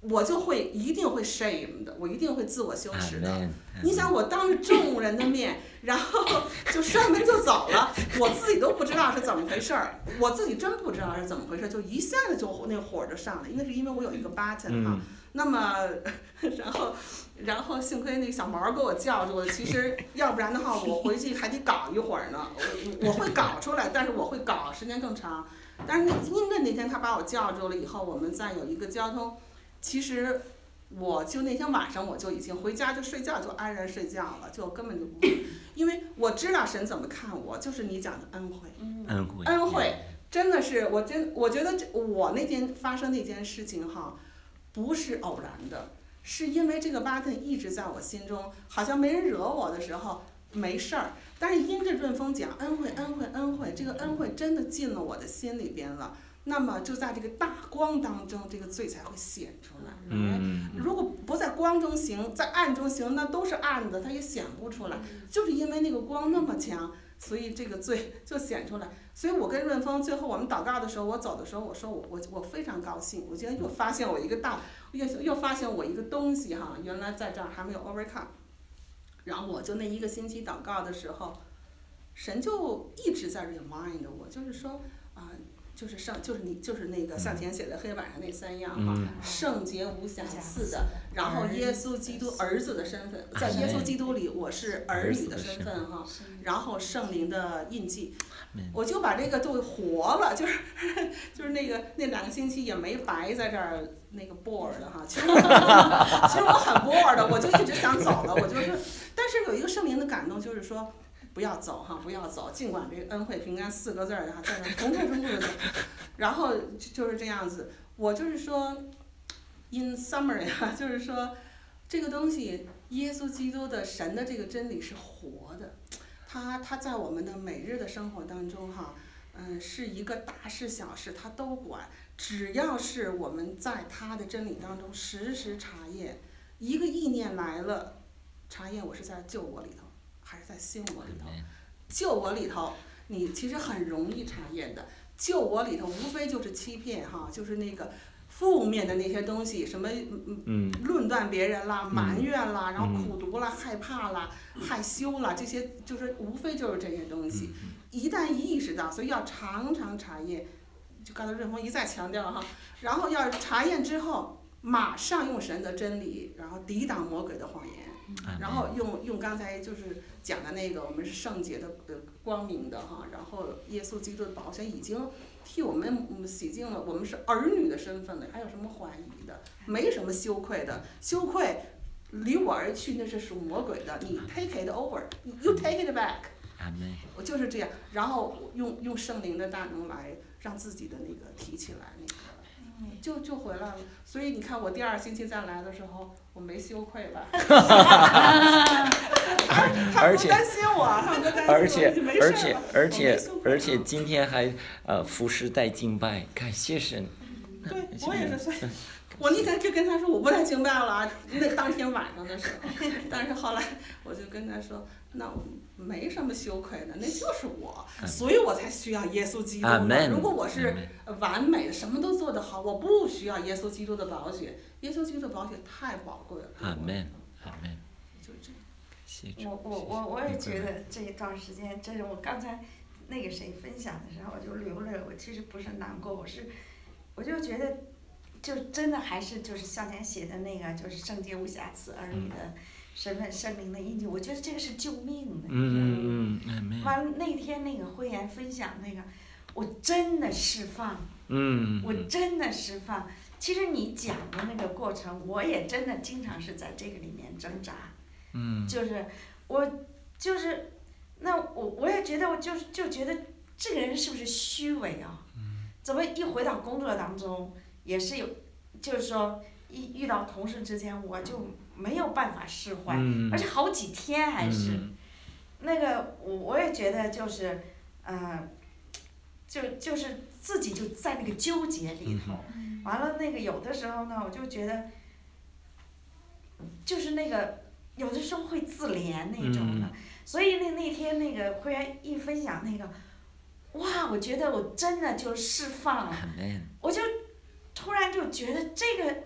我就会一定会 shame 的，我一定会自我羞耻的。你想我当着众人的面，然后就摔门就走了，我自己都不知道是怎么回事儿，我自己真不知道是怎么回事儿，就一下子就那火就上来，那是因为我有一个 button 哈。那么，然后，然后幸亏那个小毛给我叫住了。其实要不然的话，我回去还得搞一会儿呢。我我会搞出来，但是我会搞时间更长。但是那因为那天他把我叫住了以后，我们再有一个交通。其实，我就那天晚上我就已经回家就睡觉就安然睡觉了，就根本就不，因为我知道神怎么看我，就是你讲的恩惠， 恩惠， 恩惠真的是我真我觉得这我那天发生那件事情哈。不是偶然的，是因为这个 button 一直在我心中，好像没人惹我的时候没事儿，但是因着润风讲恩惠恩惠恩惠，这个恩惠真的进了我的心里边了，那么就在这个大光当中，这个罪才会显出来。嗯，如果不在光中行，在暗中行，那都是暗的，它也显不出来，就是因为那个光那么强，所以这个罪就显出来。所以我跟润峰最后我们祷告的时候，我走的时候我说我我我非常高兴，我觉得又发现我一个大又又发现我一个东西哈，原来在这儿还没有 overcome。然后我就那一个星期祷告的时候，神就一直在 remind 我，就是说啊、呃，就是圣就是你就是那个向前写的黑板上那三样哈，圣洁无瑕疵的，然后耶稣基督儿子的身份，在耶稣基督里我是儿女的身份哈，然后圣灵的印记。我就把这个就活了，就是就是那个那两个星期也没白在这儿那个 bored 哈，其实我其实我很 bored 的，我就一直想走了，我就是，但是有一个圣灵的感动，就是说不要走哈，不要走，尽管这个恩惠平安四个字儿哈，在那重复重复的走，然后就是这样子，我就是说 ，in summary 哈，就是说这个东西，耶稣基督的神的这个真理是活的。他他在我们的每日的生活当中哈，嗯，是一个大事小事他都管，只要是我们在他的真理当中时时查验，一个意念来了，查验我是在救我里头，还是在信我里头？救我里头，你其实很容易查验的，救我里头无非就是欺骗哈，就是那个。负面的那些东西，什么嗯论断别人啦、埋怨啦，然后苦读啦、害怕啦、害羞啦，这些就是无非就是这些东西。一旦意识到，所以要常常查验，就刚才润峰一再强调哈，然后要查验之后，马上用神的真理，然后抵挡魔鬼的谎言，然后用用刚才就是讲的那个，我们是圣洁的、呃光明的哈，然后耶稣基督的宝血已经。替我们洗净了，我们是儿女的身份了，还有什么怀疑的？没什么羞愧的，羞愧离我而去，那是属魔鬼的。你 take it over，you take it back。我就是这样，然后用用圣灵的大能来让自己的那个提起来，那个就就回来了。所以你看，我第二星期再来的时候，我没羞愧了。 而且， 而且，而且，而且，而且，今天还呃服侍带敬拜，感谢神。 对，我也是，所以，我那天就跟他说我不带敬拜了，那当天晚上的时候，但是后来我就跟他说，那我没什么羞愧的，那就是我，所以我才需要耶稣基督嘛。如果我是完美的，什么都做得好，我不需要耶稣基督的宝血，耶稣基督的宝血太宝贵了。 阿门，阿门。 我我我我也觉得这一段时间，这是我刚才那个谁分享的时候，我就流泪。我其实不是难过，我是，我就觉得，就真的还是就是向前写的那个，就是圣洁无瑕疵儿女的身份、圣灵的印记。我觉得这个是救命的。 嗯嗯完了那天那个慧妍分享那个，我真的释放。 嗯。 我真的释放。其实你讲的那个过程，我也真的经常是在这个里面挣扎。 嗯， 就是我，就是那我我也觉得我就是就觉得这个人是不是虚伪啊？ 嗯， 怎么一回到工作当中也是有，就是说一遇到同事之间我就没有办法释怀， 嗯、 而且好几天还是， 嗯、 那个我我也觉得就是，呃，就就是自己就在那个纠结里头， 嗯、 完了那个有的时候呢我就觉得，就是那个。有的时候会自怜那种的， 嗯、 所以那那天那个会员一分享那个，哇，我觉得我真的就释放了，我就突然就觉得这个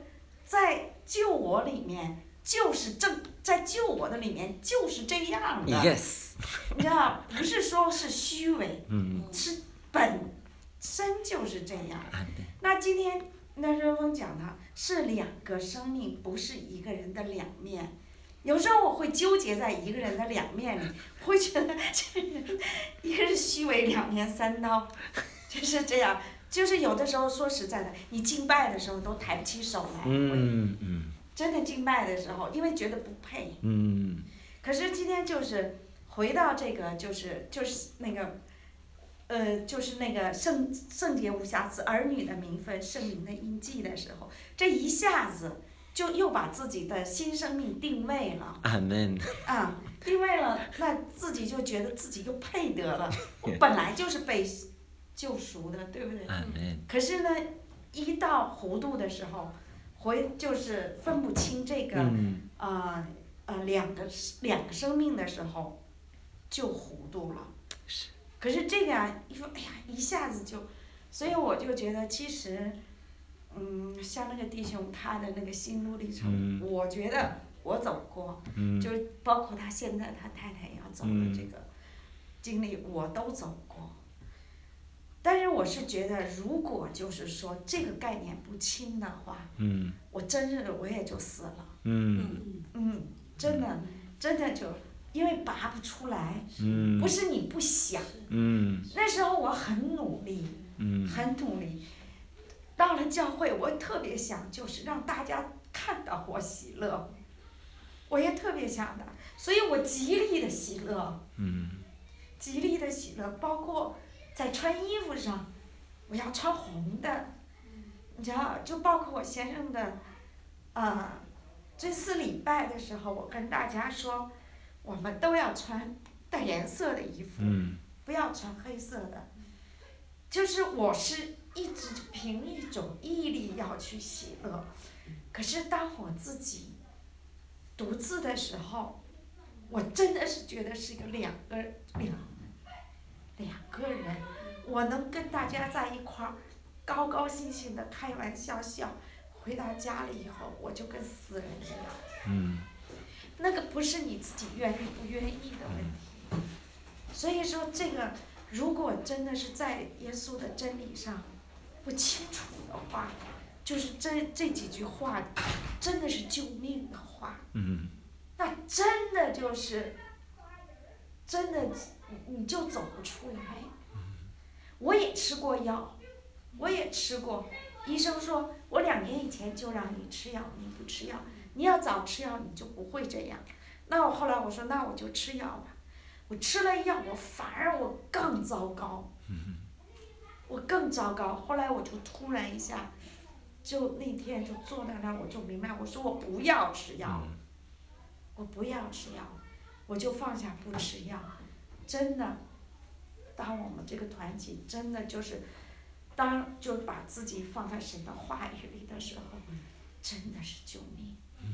在救我里面就是正在救我的里面就是这样的。 Yes。 你知道，不是说是虚伪， 嗯， 是本身就是这样。那今天那热风讲的是两个生命，不是一个人的两面。有时候我会纠结在一个人的两面里，会觉得这人一个是虚伪，两面三刀，就是这样。就是有的时候说实在的，你敬拜的时候都抬不起手来。 嗯嗯。 真的敬拜的时候，因为觉得不配。 嗯。 可是今天就是回到这个，就是就是那个，呃，就是那个圣圣洁无瑕疵儿女的名分、圣灵的印记的时候，这一下子就又把自己的新生命定位了。 阿门。 啊，定位了，那自己就觉得自己又配得了。我本来就是被救赎的，对不对？ 阿门。 可是呢，一到糊涂的时候，回就是分不清这个， 嗯、 呃呃两个两个生命的时候，就糊涂了。 是。 可是这个啊，一说哎呀，一下子就，所以我就觉得其实，嗯，像那个弟兄他的那个心路历程， 嗯、 我觉得我走过， 嗯、 就包括他现在他太太要走的这个经历，我都走过。但是我是觉得，如果就是说这个概念不清的话， 嗯， 我真是我也就死了。 嗯嗯，真的，真的就因为拔不出来， 嗯， 不是你不想， 嗯， 那时候我很努力， 嗯， 很努力。到了教会，我特别想就是让大家看到我喜乐，我也特别想的，所以我极力的喜乐， 嗯， 极力的喜乐，包括在穿衣服上，我要穿红的，你知道，就包括我先生的，呃，这次礼拜的时候，我跟大家说，我们都要穿带颜色的衣服， 嗯， 不要穿黑色的。就是我是一直凭一种毅力要去喜乐，可是当我自己独自的时候，我真的是觉得是一个两个两两个人，我能跟大家在一块儿高高兴兴的开玩笑笑，回到家里以后我就跟死人一样。 嗯， 那个不是你自己愿意不愿意的问题。所以说这个，如果真的是在耶稣的真理上不清楚的话，就是这这几句话真的是救命的话。 嗯， 那真的就是真的你就走不出来。我也吃过药，我也吃过，医生说我两年以前就让你吃药，你不吃药，你要早吃药你就不会这样。那我后来我说那我就吃药吧，我吃了药我反而我更糟糕，我更糟糕。后来我就突然一下，就那天就坐在那儿我就明白，我说我不要吃药，我不要吃药，我就放下不吃药。真的，当我们这个团体真的就是，当就把自己放在神的话语里的时候，真的是救命。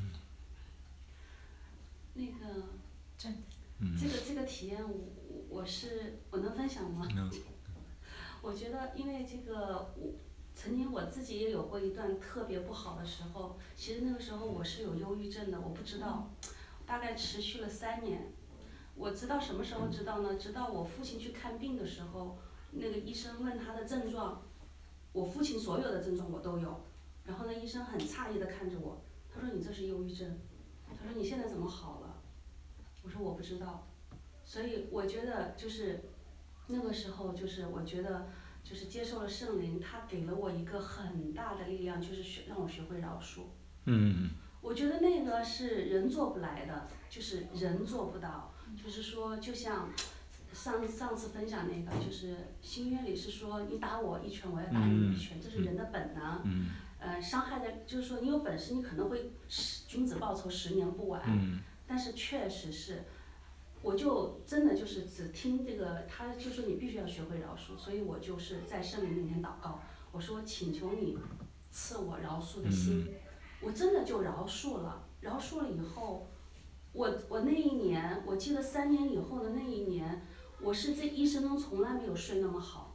那个， 真的。 这个这个体验我我是我能分享吗？我觉得因为这个我曾经我自己也有过一段特别不好的时候，其实那个时候我是有忧郁症的，我不知道，大概持续了三年。我直到什么时候知道呢？直到我父亲去看病的时候，那个医生问他的症状，我父亲所有的症状我都有，然后呢，医生很诧异的看着我，他说你这是忧郁症，他说你现在怎么好了？我说我不知道，所以我觉得就是那个时候就是我觉得就是接受了圣灵，他给了我一个很大的力量，就是学让我学会饶恕。 嗯， 我觉得那个是人做不来的，就是人做不到。就是说，就像上上次分享那个，就是新约里是说，你打我一拳，我要打你一拳，这是人的本能。 嗯。 呃，伤害的，就是说你有本事，你可能会君子报仇，十年不晚。 嗯。 但是确实是，我就真的就是只听这个，他就说你必须要学会饶恕，所以我就是在圣灵面前祷告，我说请求你赐我饶恕的心， 嗯、 我真的就饶恕了，饶恕了以后。我我那一年，我记得三年以后的那一年，我是这一生中从来没有睡那么好，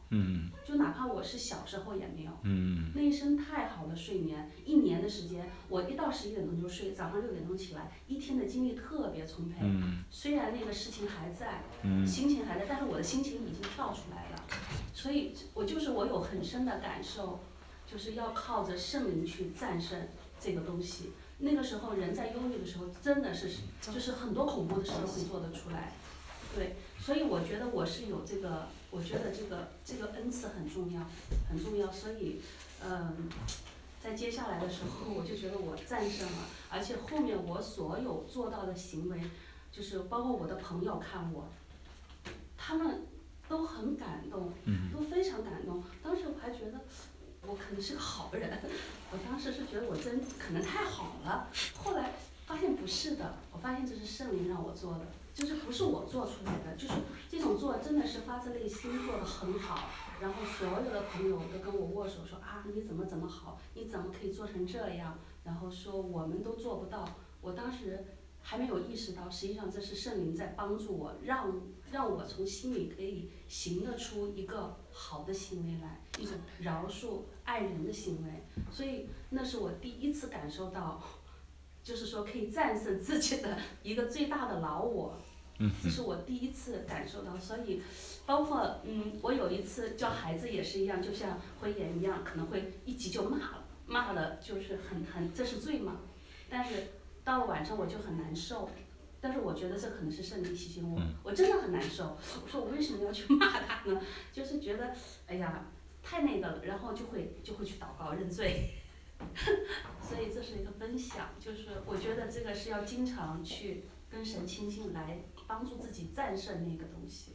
嗯。 就哪怕我是小时候也没有。 嗯。 那一生太好的睡眠，一年的时间，我一到十一点钟就睡，早上六点钟起来，一天的精力特别充沛。 嗯。 虽然那个事情还在， 嗯。 心情还在，但是我的心情已经跳出来了。所以我就是我有很深的感受，就是要靠着圣灵去战胜这个东西。那个时候人在忧郁的时候，真的是就是很多恐怖的事会做得出来。对，所以我觉得我是有这个，我觉得这个这个恩赐很重要，很重要。所以，嗯，在接下来的时候，我就觉得我战胜了，而且后面我所有做到的行为，就是包括我的朋友看我，他们都很感动，都非常感动。当时我还觉得我可能是个好人，我当时是觉得我真可能太好了，后来发现不是的，我发现这是圣灵让我做的。就是不是我做出来的，就是这种做真的是发自内心做得很好，然后所有的朋友都跟我握手说啊你怎么怎么好，你怎么可以做成这样，然后说我们都做不到。我当时还没有意识到，实际上这是圣灵在帮助我，让让我从心里可以行得出一个好的行为来，一种饶恕爱人的行为。所以那是我第一次感受到，就是说可以战胜自己的一个最大的老我。这是我第一次感受到。所以包括嗯，我有一次教孩子也是一样，就像慧妍一样，可能会一急就骂了，骂了就是很很这是罪嘛。但是到了晚上我就很难受，但是我觉得这可能是圣灵提醒我，我真的很难受。我说我为什么要去骂他呢？就是觉得哎呀太那个了，然后就会就会去祷告认罪。所以这是一个分享，就是我觉得这个是要经常去跟神亲近，来帮助自己战胜那个东西。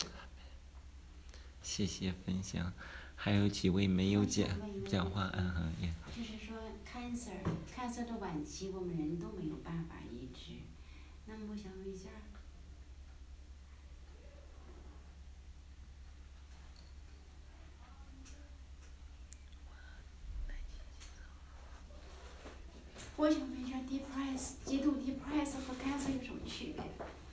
谢谢分享，还有几位没有讲讲话，嗯哼也。 就是说 cancer cancer 的晚期，我们人都没有办法医治。那么我想问一下。我想问一下 depress 极度 depress 和 cancer 有什么区别？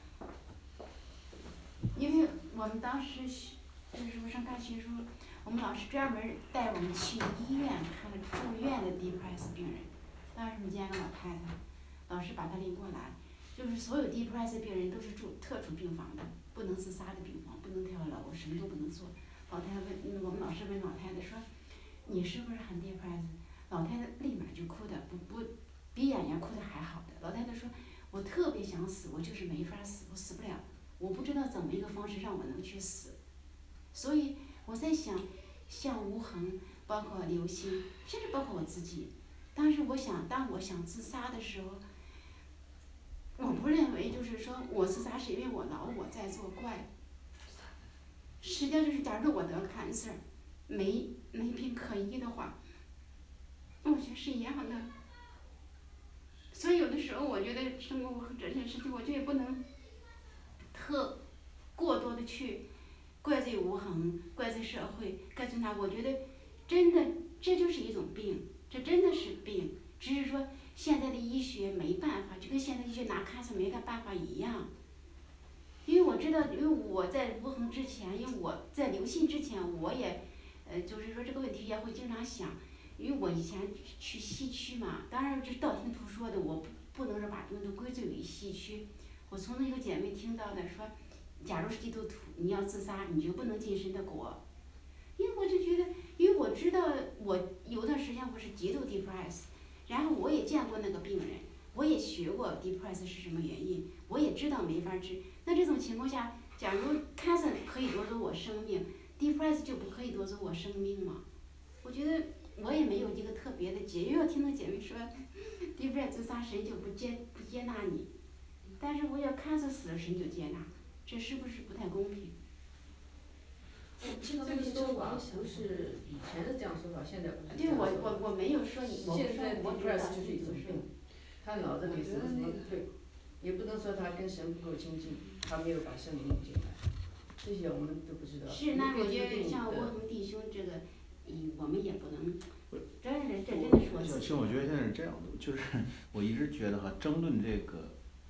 因为我们当时就是我上大学时候，我们老师专门带我们去医院看了住院的 depress 病人。当时我们见个老太太，老师把她领过来，就是所有 depress 病人都是住特殊病房的，不能自杀的病房，不能跳楼，什么都不能做。老太太问，我们老师问老太太说：“你是不是很 depress？” 老太太立马就哭的不不。比演员哭的还好的。老太太说：“我特别想死，我就是没法死，我死不了，我不知道怎么一个方式让我能去死。”所以我在想，像吴恒，包括刘星，甚至包括我自己，当时我想，当我想自杀的时候，我不认为就是说我自杀是因为我老我在作怪。实际上就是，假如我得了 cancer， 没没病可医的话，我觉得是一样的。所以有的时候我觉得生活和这些事情，我觉得也不能特过多的去怪罪无恒，怪罪社会，怪罪他。我觉得真的这就是一种病，这真的是病，只是说现在的医学没办法，就跟现在医学拿cancer没个办法一样。因为我知道，因为我在无恒之前，因为我在刘信之前，我也呃就是说这个问题也会经常想。因为我以前去西区嘛，当然这是道听途说的，我不不能说把东西都归罪于西区。我从那个姐妹听到的说，假如是基督徒，你要自杀，你就不能进神的国。因为我就觉得，因为我知道我有段时间我是极度 depress， 然后我也见过那个病人，我也学过 depress 是什么原因，我也知道没法治。那这种情况下，假如 cancer 可以夺走我生命 ，depress 就不可以夺走我生命吗？我觉得。我也没有一个特别的解，因为我听到姐妹说 ，depress 自杀神就不接不接纳你，但是我要cancer死了神就接纳，这是不是不太公平？ 这个说法不是以前是这样说法，现在不是。 对，我我我没有说你，我现在我 depress 就是一种病，他脑子里什么什么对，也不能说他跟神不够亲近，他没有把圣灵引进来，这些我们都不知道。 是，那我觉得像我们弟兄这个。嗯，我们也不能，真是这真的是我自己。 其实我觉得现在是这样的，就是我一直觉得哈，争论这个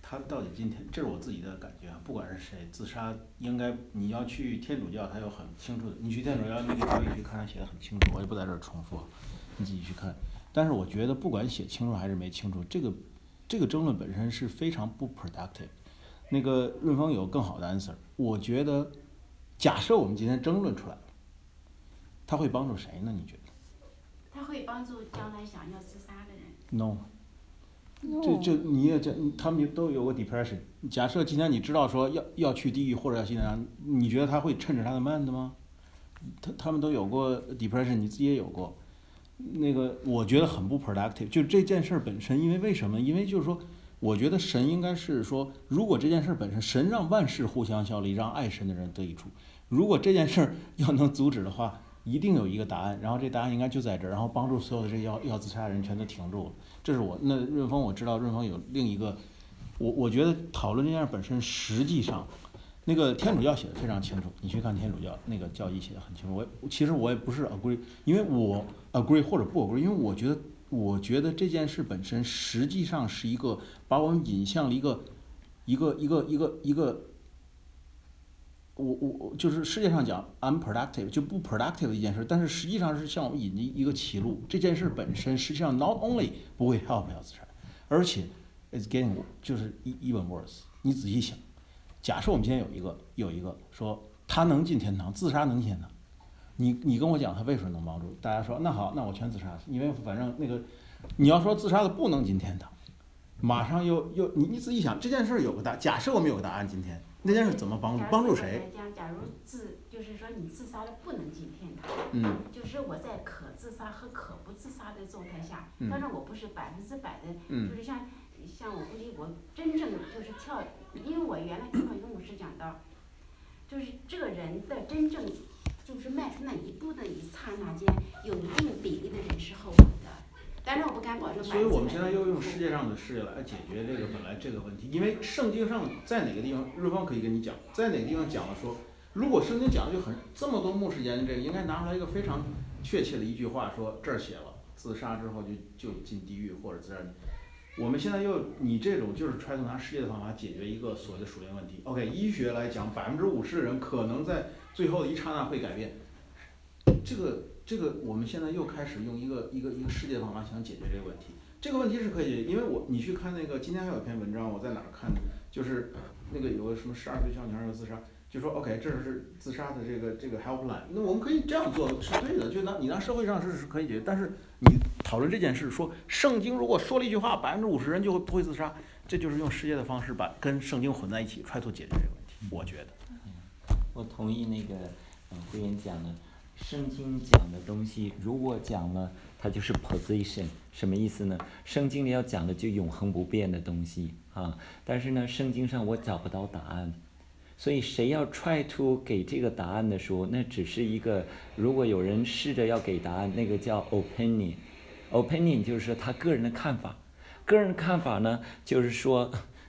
他到底今天，这是我自己的感觉啊，不管是谁自杀，应该你要去天主教，他有很清楚的，你去天主教那个教义去看，他写的很清楚，我也不在这儿重复，你自己去看。但是我觉得不管写清楚还是没清楚，这个这个争论本身是非常不 productive。那个润峰有更好的 answer， 我觉得，假设我们今天争论出来了，他会帮助谁呢？你觉得？ 他会帮助将来想要自杀的人。 No。这这你也这他们都有个 depression。假设今天你知道说要要去地狱或者要去哪，你觉得他会趁着他的慢的吗？他他们都有过 depression， 你自己也有过。那个我觉得很不 productive。就这件事本身，因为为什么？因为就是说，我觉得神应该是说，如果这件事本身，神让万事互相效力，让爱神的人得益处。如果这件事要能阻止的话，一定有一个答案，然后这答案应该就在这儿，然后帮助所有的这要要自杀的人全都停住了。这是我那润峰，我知道润峰有另一个，我我觉得讨论这件事本身，实际上那个天主教写的非常清楚，你去看天主教那个教义写的很清楚。我其实我也不是 agree， 因为我 agree 或者不 agree， 因为我觉得我觉得这件事本身实际上是一个把我们引向了一个一个一个一个一个。我我就是世界上讲 unproductive 就不 productive 的一件事，但是实际上是向我们引进一个歧路。这件事本身实际上 not only 不会 help 要自杀，而且 it's getting 就是 even worse。你仔细想，假设我们今天有一个有一个说他能进天堂，自杀能进天堂，你你跟我讲他为什么能帮助？大家说那好，那我全自杀，因为反正那个你要说自杀的不能进天堂，马上又又你你仔细想这件事有个答，假设我们有个答案，今天。那件事怎么帮助？帮助谁？ 来讲，假如自就是说你自杀了不能进天堂， 嗯， 就是我在可自杀和可不自杀的状态下， 嗯、 当然我不是百分之百的， 嗯、 就是像像我估计我真正就是跳，因为我原来听到一个牧师讲到，就是这个人的真正就是迈出那一步的一刹那间，有一定比例的人是后悔的。当然我不敢保证。 所以我们现在要用世界上的事来解决这个本来这个问题，因为圣经上在哪个地方，润芳可以跟你讲，在哪个地方讲了说，如果圣经讲的就很这么多牧师研究这个，应该拿出来一个非常确切的一句话，说这儿写了，自杀之后就就进地狱或者自杀。我们现在又你这种就是传统拿世界的方法解决一个所谓的属灵问题。OK， 医学来讲，百分之五十的人可能在最后的一刹那会改变，这个。这个我们现在又开始用一个一个一个世界方法想解决这个问题。这个问题是可以，因为我你去看那个今天还有一篇文章，我在哪儿看的？就是那个有个什么十二岁小女孩要自杀，就说 OK 这是自杀的这个这个 helpline， 那我们可以这样做是对的，就拿你拿社会上是是可以解决，但是你讨论这件事说圣经如果说了一句话，百分之五十人就会不会自杀，这就是用世界的方式把跟圣经混在一起，try to解决这个问题。我觉得， 我同意那个嗯慧妍讲的。圣经讲的东西，如果讲了，它就是 position， 什么意思呢？圣经里要讲的就永恒不变的东西啊，但是呢，圣经上我找不到答案，所以谁要 try to 给这个答案的时候，那只是一个，如果有人试着要给答案，那个叫 opinion，opinion 就是说他个人的看法，个人看法呢，就是说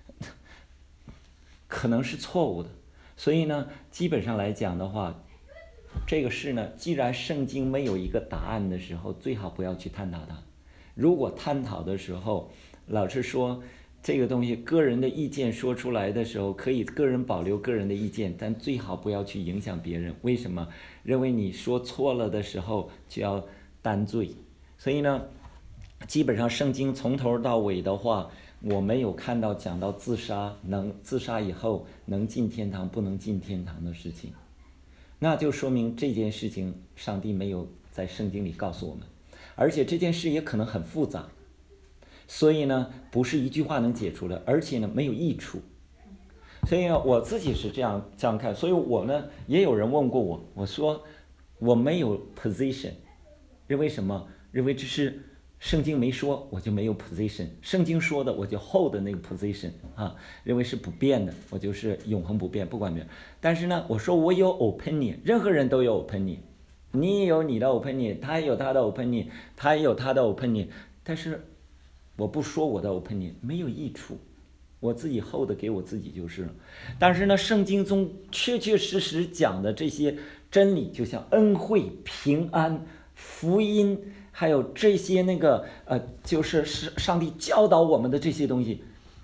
可能是错误的，所以呢，基本上来讲的话。这个事呢，既然圣经没有一个答案的时候，最好不要去探讨它。如果探讨的时候，老是说这个东西个人的意见说出来的时候，可以个人保留个人的意见，但最好不要去影响别人。为什么？认为你说错了的时候就要担罪。所以呢，基本上圣经从头到尾的话，我没有看到讲到自杀能自杀以后能进天堂不能进天堂的事情。那就说明这件事情上帝没有在圣经里告诉我们，而且这件事也可能很复杂，所以呢不是一句话能解除的，而且呢没有益处。所以呢我自己是这样这样看，所以我呢也有人问过我，我说我没有 position， 认为什么？认为这是圣经没说，我就没有 position， 圣经说的我就 hold 那个 position 啊，认为是不变的，我就是永恒不变，不管别人。但是呢，我说我有 opinion， 任何人都有 opinion， 你也有你的 opinion， 他也有他的 opinion， 他也有他的 opinion， 但是我不说我的 opinion 没有益处，我自己 hold 给我自己就是了。但是呢，圣经中确确实实讲的这些真理，就像恩惠、平安、福音。还有这些那个呃，就是上帝教导我们的这些东西，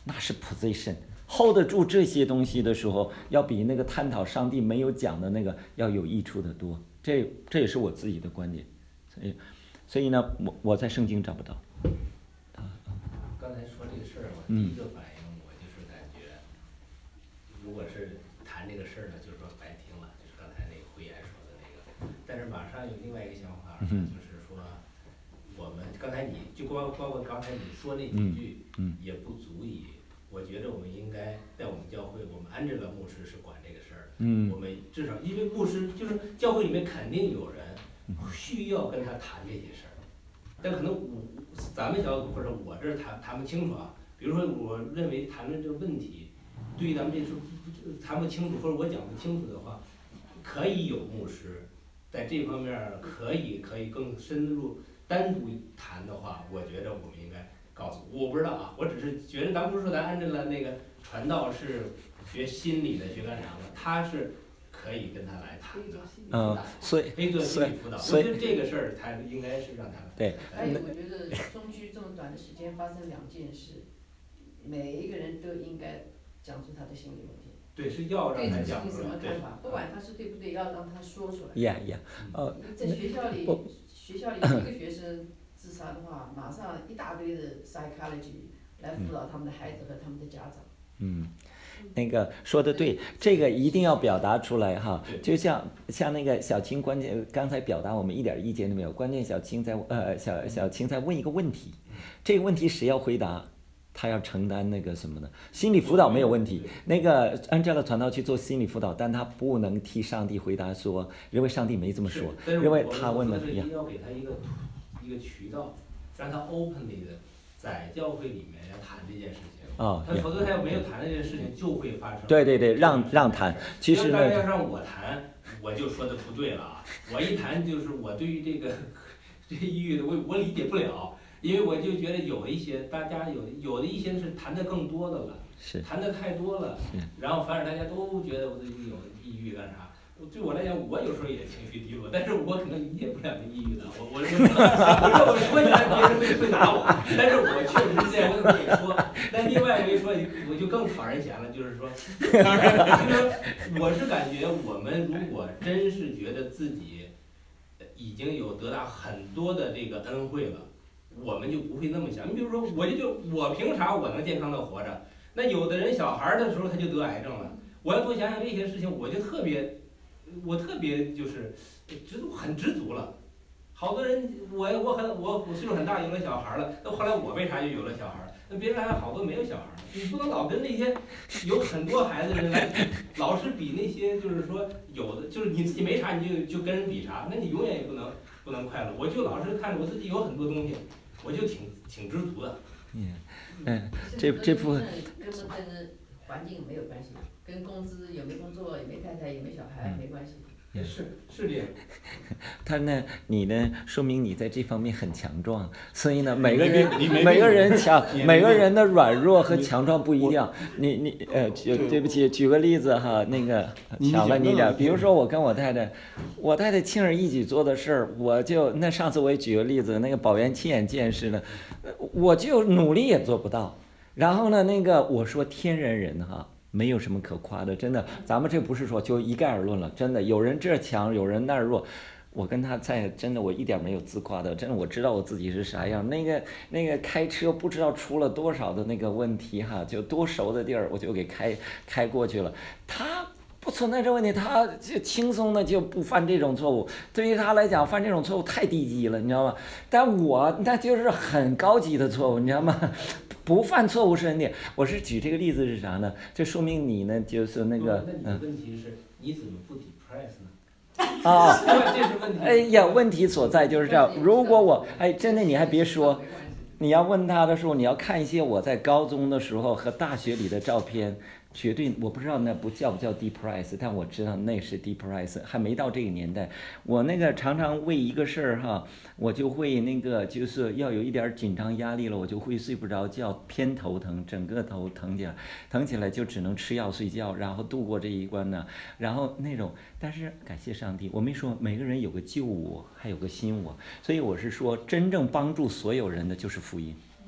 那是 position。hold 得住这些东西的时候，要比那个探讨上帝没有讲的那个要有益处的多。这这也是我自己的观点。所以，所以呢，我我在圣经找不到。 刚才说这个事儿，我第一个反应我就是感觉，如果是谈这个事儿呢，就是说白听了，就是刚才那个慧言说的那个。但是马上有另外一个想法，就是说，我们刚才你就包包括刚才你说那几句，也不足以。我觉得我们应该在我们教会，我们安置了牧师是管这个事儿。嗯。我们至少因为牧师就是教会里面肯定有人需要跟他谈这些事儿，但可能我咱们小组或者我这儿谈谈不清楚啊。比如说，我认为谈论这个问题，对于咱们这事谈不清楚或者我讲不清楚的话，可以有牧师在这方面可以可以更深入单独谈的话，我觉得我们应该告诉我不知道啊，我只是觉得咱不是说咱按照了那个传道是学心理的学干啥的，他是可以跟他来谈的。 嗯，所以可以做心理辅导。我觉得这个事儿才应该是让他们。 对。 还有，我觉得中区这么短的时间发生两件事，每一个人都应该讲出他的心理问题。 对，是要让他对讲自己什么看法，不管他是对不对，要让他说出来。 Yeah, yeah。呃， 在学校里，学校里一个学生自杀的话，马上一大堆的 psychology 来辅导他们的孩子和他们的家长。 嗯，那个说的对，这个一定要表达出来哈。就像像那个小青关键刚才表达，我们一点意见都没有。关键小青在呃小小青在问一个问题，这个问题谁要回答？他要承担那个什么呢？心理辅导没有问题，那个按照了传道去做心理辅导，但他不能替上帝回答说，因为上帝没这么说，因为他问了一样。要给他一个一个渠道，让他 openly 的在教会里面要谈这件事情。 哦， 他否则他要没有谈这件事情，就会发生。 对对对，让让谈。其实呢， 要让我谈，我就说的不对了啊！我一谈就是我对于这个这抑郁的，我我理解不了。因为我就觉得有一些大家有有的一些是谈的更多的了， 是谈的太多了，然后反而大家都觉得我自己有抑郁干啥？对我来讲，我有时候也情绪低落，但是我可能理解不了这抑郁的。我我我我我说起来别人会会打我，但是我确实是这样，我可以说。但另外一说，我就更讨人嫌了，就是说，就是我是感觉我们如果真是觉得自己已经有得到很多的这个恩惠了。我们就不会那么想。你比如说，我就就我凭啥我能健康的活着？那有的人小孩的时候他就得癌症了。我要多想想这些事情，我就特别，我特别就是知足很知足了。好多人，我我很我我岁数很大，有了小孩了，那后来我为啥就有了小孩？那别人还好多没有小孩，你不能老跟那些有很多孩子的人来，老是比那些就是说有的就是你自己没啥你就就跟人比啥，那你永远也不能不能快乐。我就老是看着我自己有很多东西。我就挺挺知足的。 嗯，嗯，这这部分根本跟环境没有关系，跟工资有没工作，有没太太，有没小孩没关系。 也是是这样。 他呢，你呢，说明你在这方面很强壮，所以呢，每个人每个人强，每个人的软弱和强壮不一样。你你呃，举对不起，举个例子哈，那个抢了你点，比如说我跟我太太，我太太轻而易举做的事儿，我就那上次我也举个例子，那个保员亲眼见识的，我就努力也做不到。然后呢，那个我说天然人哈。没有什么可夸的，真的，咱们这不是说就一概而论了，真的，有人这强，有人那儿弱，我跟他在真的，我一点没有自夸的，真的，我知道我自己是啥样。那个那个开车不知道出了多少的那个问题哈，就多熟的地儿我就给开开过去了。他不存在这问题，他就轻松的就不犯这种错误。对于他来讲，犯这种错误太低级了，你知道吗？但我那就是很高级的错误，你知道吗？不犯错误是很点。我是举这个例子是啥呢？这说明你呢，就是那个， 嗯。那你的问题是，你怎么不 depress 呢？ 啊， 这是问题。 哎呀，问题所在就是这样。如果我，哎，真的你还别说，你要问他的时候，你要看一些我在高中的时候和大学里的照片。绝对我不知道那不叫不叫 depress， 但我知道那是 depress， 还没到这个年代。我那个常常为一个事儿哈，我就会那个就是要有一点紧张压力了，我就会睡不着觉，偏头疼，整个头疼起来，疼起来就只能吃药睡觉，然后度过这一关呢。然后那种，但是感谢上帝，我没说每个人有个旧我，还有个新我，所以我是说真正帮助所有人的就是福音。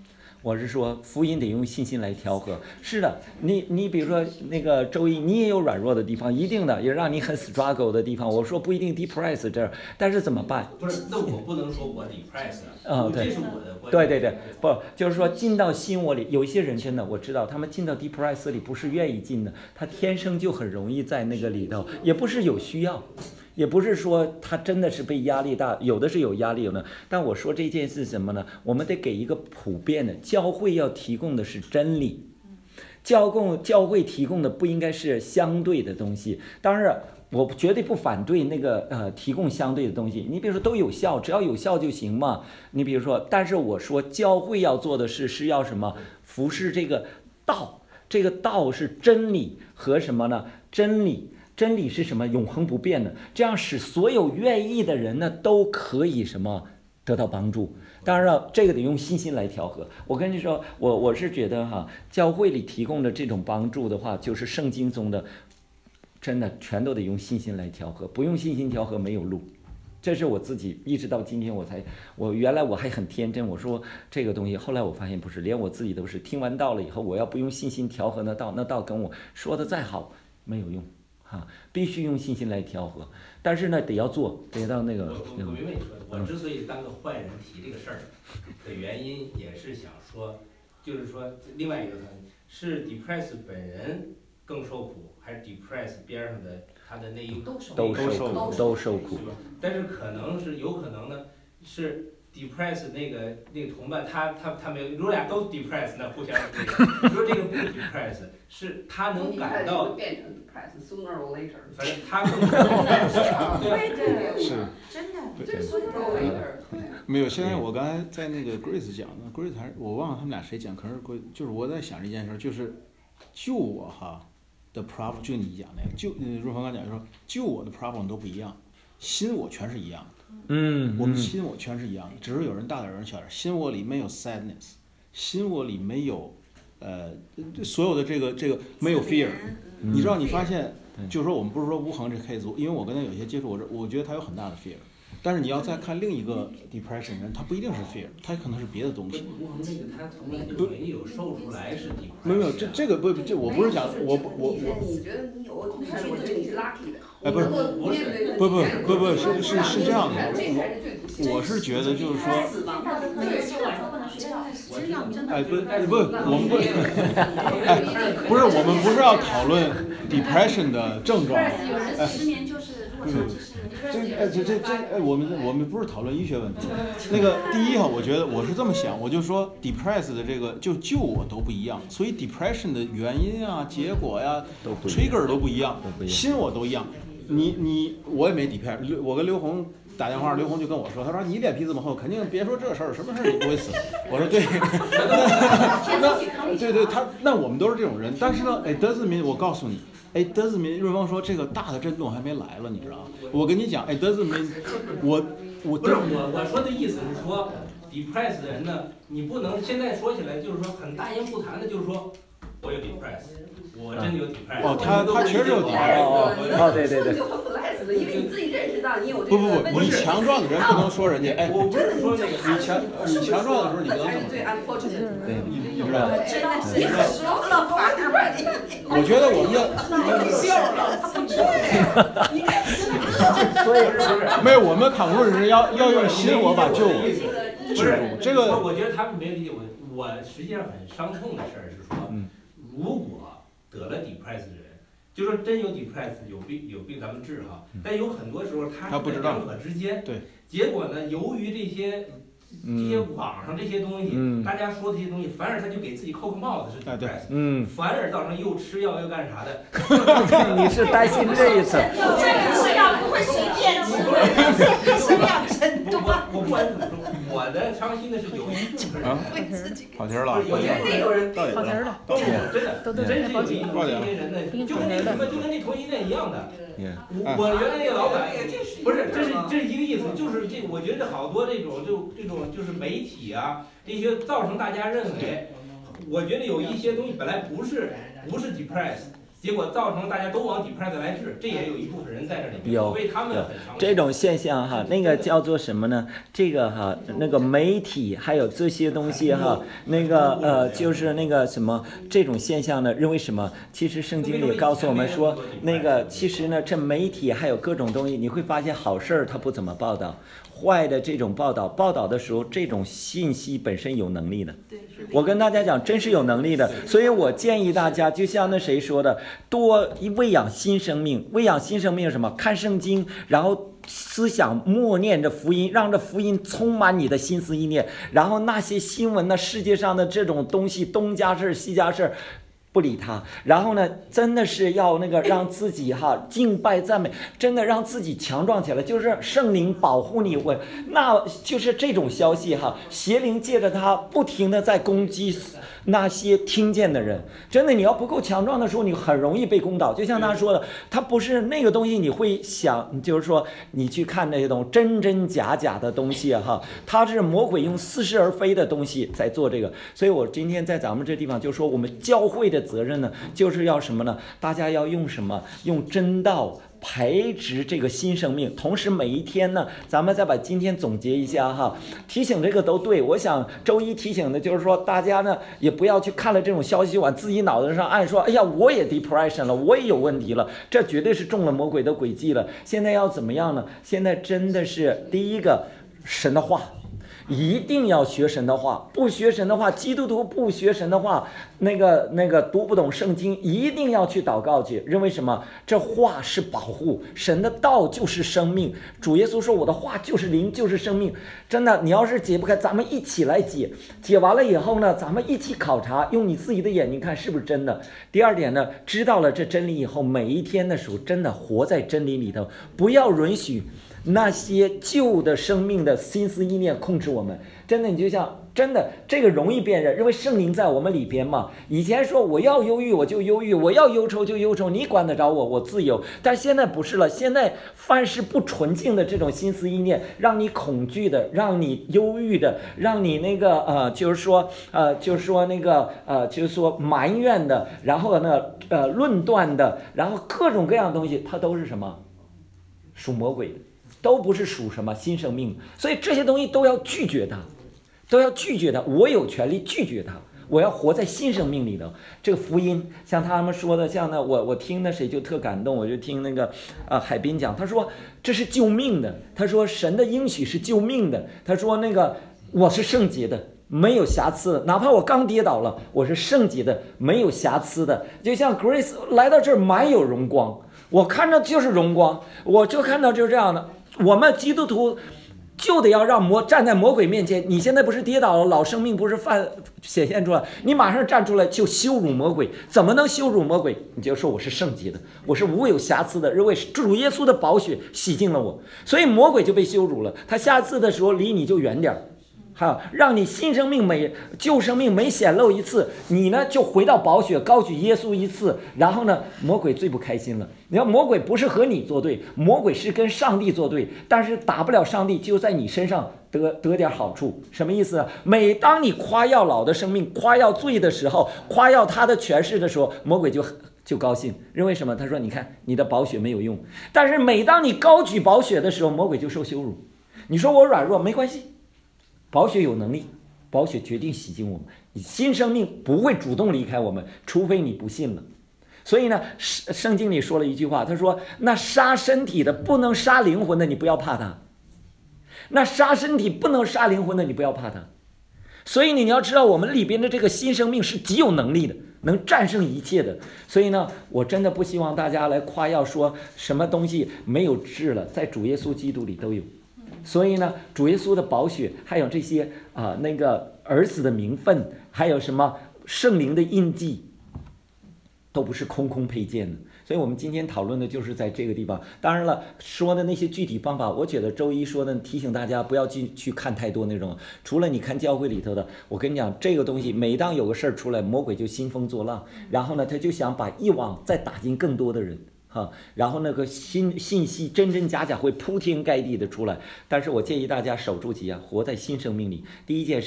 我是说福音得用信心来调和。是的，你你比如说那个周一，你也有软弱的地方，一定的也让你很 struggle 的地方。我说不一定 depress 这儿，但是怎么办？ 不是，那我不能说我 depress 啊、哦，对， 这是我的观点。 对对对，不就是说进到心窝里，有一些人真的我知道，他们进到 depress 里不是愿意进的，他天生就很容易在那个里头，也不是有需要。也不是说他真的是被压力大，有的是有压力，有的。但我说这件事什么呢？我们得给一个普遍的，教会要提供的是真理，教供教会提供的不应该是相对的东西。当然，我绝对不反对那个呃提供相对的东西。你比如说都有效，只要有效就行嘛。你比如说，但是我说教会要做的事是要什么？服侍这个道，这个道是真理和什么呢？真理。真理是什么？永恒不变的，这样使所有愿意的人呢都可以什么得到帮助。当然了，这个得用信心来调和。我跟你说，我我是觉得哈，教会里提供的这种帮助的话，就是圣经中的，真的全都得用信心来调和，不用信心调和没有路。这是我自己一直到今天我才，我原来我还很天真，我说这个东西，后来我发现不是，连我自己都是听完道了以后，我要不用信心调和那道，那道跟我说的再好没有用。啊，必须用信心来调和，但是呢，得要做，得到那个。 我我我明白你说的。我之所以当个坏人提这个事儿的原因，也是想说，就是说另外一个是 depress 本人更受苦，还是 depress 边上的他的那一都受都受苦都受苦。 但是可能是有可能呢，是 depress 那个那个同伴，他他他没有，如果俩都 depress， 那互相那个。如果这个不 depress， 是他能感到变成 depress，sooner or later。 反正他更对对是真的， 这 sooner or later。 没有，现在我刚才在那个 Grace 讲的 ，Grace 还是我忘了他们俩谁讲，可是 Grace 就是我在想这件事，就是就我哈的 problem， 就你讲那个，就若峰刚讲就说，就我的 problem 都不一样，心我全是一样的。 嗯， 我们心我全是一样的，只是有人大点，有人小点。心我里没有 sadness， 心我里没有，呃，所有的这个这个没有 fear。你知道，你发现，就是说我们不是说无恒这 case， 因为我跟他有些接触，我我觉得他有很大的 fear。但是你要再看另一个 depression 人，他不一定是 fear， 他可能是别的东西。 无恒这个他从来就没有受出来是 depression。 没有没有，这这个不这我不是讲我我我。 你觉得你有恐惧，我觉得你是 lucky 的。 哎，不是， 不是， 不不不不是是是这样的， 我我是觉得就是说，哎不不我们不，哎不是我们不是要讨论 depression 的症状，哎，不是，这哎这这这哎我们我们不是讨论医学问题，那个第一哈，我觉得我是这么想，我就说 depress 的这个就就我都不一样，所以 depression 的原因啊、结果呀、trigger 都不一样，心我都一样。你你我也没底片，我跟刘红打电话，刘红就跟我说，他说你脸皮这么厚，肯定别说这事儿，什么事儿你不会死。我说对，那对对，他那我们都是这种人，但是呢，哎，德子民，我告诉你，哎，德子民，瑞芳说这个大的震动还没来了，你知道吗？我跟你讲，哎，德子民，我我不是我我说的意思是说 ，depress 的人呢，你不能现在说起来就是说很大言不惭的，就是说我有 depress。我真有 depress。 哦，他他确实有 depress。 哦，对对对。 因为你自己认识到你有这个。不不不，你强壮的人不能说人家，哎， 我不是说那个你强你强壮的时候你不能这么说。对，你知道吗？ 真的是你说了法律吧你。 我觉得我们的。 笑了。对。你看， 所以没有，我们考虑是要要用心我把救我制住。这个我觉得他们没理解我，我实际上很伤痛的事儿是说，如果得了 depress 的人，就说真有 depress 有病有病咱们治哈，但有很多时候他是在两者之间， 对， 结果呢，由于这些这些网上这些东西， 嗯、 大家说的这些东西，反而他就给自己扣个帽子是 depress，、 嗯， 反而造成又吃药又干啥的。 你是担心这一层？ 这个吃药不会随便吃，吃药真多。 我不管怎么说，我的伤心的是有一部分人会自己跑题了， 有些那种人跑题了， 都真的真是有一部分人呢，就跟那什么，就跟那同性恋一样的。我我原来那个老板不是，这是这是一个意思，就是这我觉得好多这种就这种就是媒体啊这些造成大家认为，我觉得有一些东西本来不是不是 depress， 结果造成大家都往 depress 来治，这也有一部分人在这里面， 有为他们很长这种现象哈，那个叫做什么呢？这个哈，那个媒体还有这些东西哈，那个呃，就是那个什么这种现象呢？认为什么？其实圣经里告诉我们说，那个其实呢，这媒体还有各种东西，你会发现好事儿它不怎么报道。坏的这种报道，报道的时候，这种信息本身有能力的。我跟大家讲，真是有能力的。所以我建议大家，就像那谁说的，多喂养新生命。喂养新生命是什么？看圣经，然后思想默念着福音，让这福音充满你的心思意念。然后那些新闻呢，世界上的这种东西，东家事西家事。不理他，然后呢，真的是要那个让自己哈敬拜赞美，真的让自己强壮起来，就是圣灵保护你。我那就是这种消息哈，邪灵借着他不停的在攻击那些听见的人。真的，你要不够强壮的时候，你很容易被攻倒。就像他说的，他不是那个东西，你会想，就是说你去看那些东西真真假假的东西哈，他是魔鬼用似是而非的东西在做这个。所以我今天在咱们这地方就说，我们教会的责任呢，就是要什么呢？大家要用什么？用真道培植这个新生命。同时每一天呢，咱们再把今天总结一下哈，提醒这个都对。我想周一提醒的就是说，大家呢也不要去看了这种消息往自己脑袋上按说，哎呀，我也 depression 了，我也有问题了，这绝对是中了魔鬼的诡计了。现在要怎么样呢？现在真的是第一个，神的话。一定要学神的话，不学神的话，基督徒不学神的话，那个那个读不懂圣经，一定要去祷告去。认为什么？这话是保护，神的道就是生命。主耶稣说，我的话就是灵，就是生命。真的，你要是解不开，咱们一起来解。解完了以后呢，咱们一起考察，用你自己的眼睛看是不是真的。第二点呢，知道了这真理以后，每一天的时候，真的活在真理里头，不要允许那些旧的生命的心思意念控制我们。真的，你就像真的这个容易辨认，因为圣灵在我们里边嘛。以前说我要忧郁我就忧郁，我要忧愁就忧愁，你管得着我，我自由。但现在不是了，现在凡是不纯净的这种心思意念，让你恐惧的，让你忧郁的，让你那个呃，就是说呃，就是说那个呃，就是说埋怨的，然后呢呃论断的，然后各种各样的东西，它都是什么？属魔鬼的。都不是属什么新生命，所以这些东西都要拒绝它，都要拒绝它。我有权利拒绝它，我要活在新生命里头。这个福音，像他们说的，像那我我听那谁就特感动，我就听那个啊海滨讲，他说这是救命的，他说神的应许是救命的，他说那个我是圣洁的。没有瑕疵的，哪怕我刚跌倒了，我是圣洁的，没有瑕疵的。就像 Grace 来到这儿满有荣光，我看着就是荣光，我就看到就是这样的。我们基督徒就得要让魔站在魔鬼面前。你现在不是跌倒了，老生命不是犯显现出来，你马上站出来就羞辱魔鬼。怎么能羞辱魔鬼？你就说我是圣洁的，我是无有瑕疵的，因为主耶稣的宝血洗净了我，所以魔鬼就被羞辱了。他下次的时候离你就远点儿。好，让你新生命每旧生命每显露一次，你呢就回到宝血高举耶稣一次，然后呢魔鬼最不开心了。你看魔鬼不是和你作对，魔鬼是跟上帝作对，但是打不了上帝，就在你身上得得点好处。什么意思呢？每当你夸耀老的生命，夸耀罪的时候，夸耀他的权势的时候，魔鬼就就高兴，认为什么？他说你看你的宝血没有用。但是每当你高举宝血的时候，魔鬼就受羞辱。你说我软弱没关系，宝血有能力，宝血决定洗净我们，新生命不会主动离开我们，除非你不信了。所以呢，圣经里说了一句话，他说那杀身体的不能杀灵魂的，你不要怕他；那杀身体不能杀灵魂的，你不要怕他。所以你要知道，我们里边的这个新生命是极有能力的，能战胜一切的。所以呢，我真的不希望大家来夸耀说什么东西没有治了，在主耶稣基督里都有。所以呢，主耶稣的宝血，还有这些啊、呃、那个儿子的名分，还有什么圣灵的印记，都不是空空配件的。所以我们今天讨论的就是在这个地方。当然了，说的那些具体方法，我觉得周一说的提醒大家不要去去看太多那种。除了你看教会里头的，我跟你讲，这个东西每当有个事儿出来，魔鬼就兴风作浪，然后呢，他就想把一网再打进更多的人。哈，然后那个信信息真真假假会铺天盖地的出来，但是我建议大家守住己啊，活在新生命里。第一件事，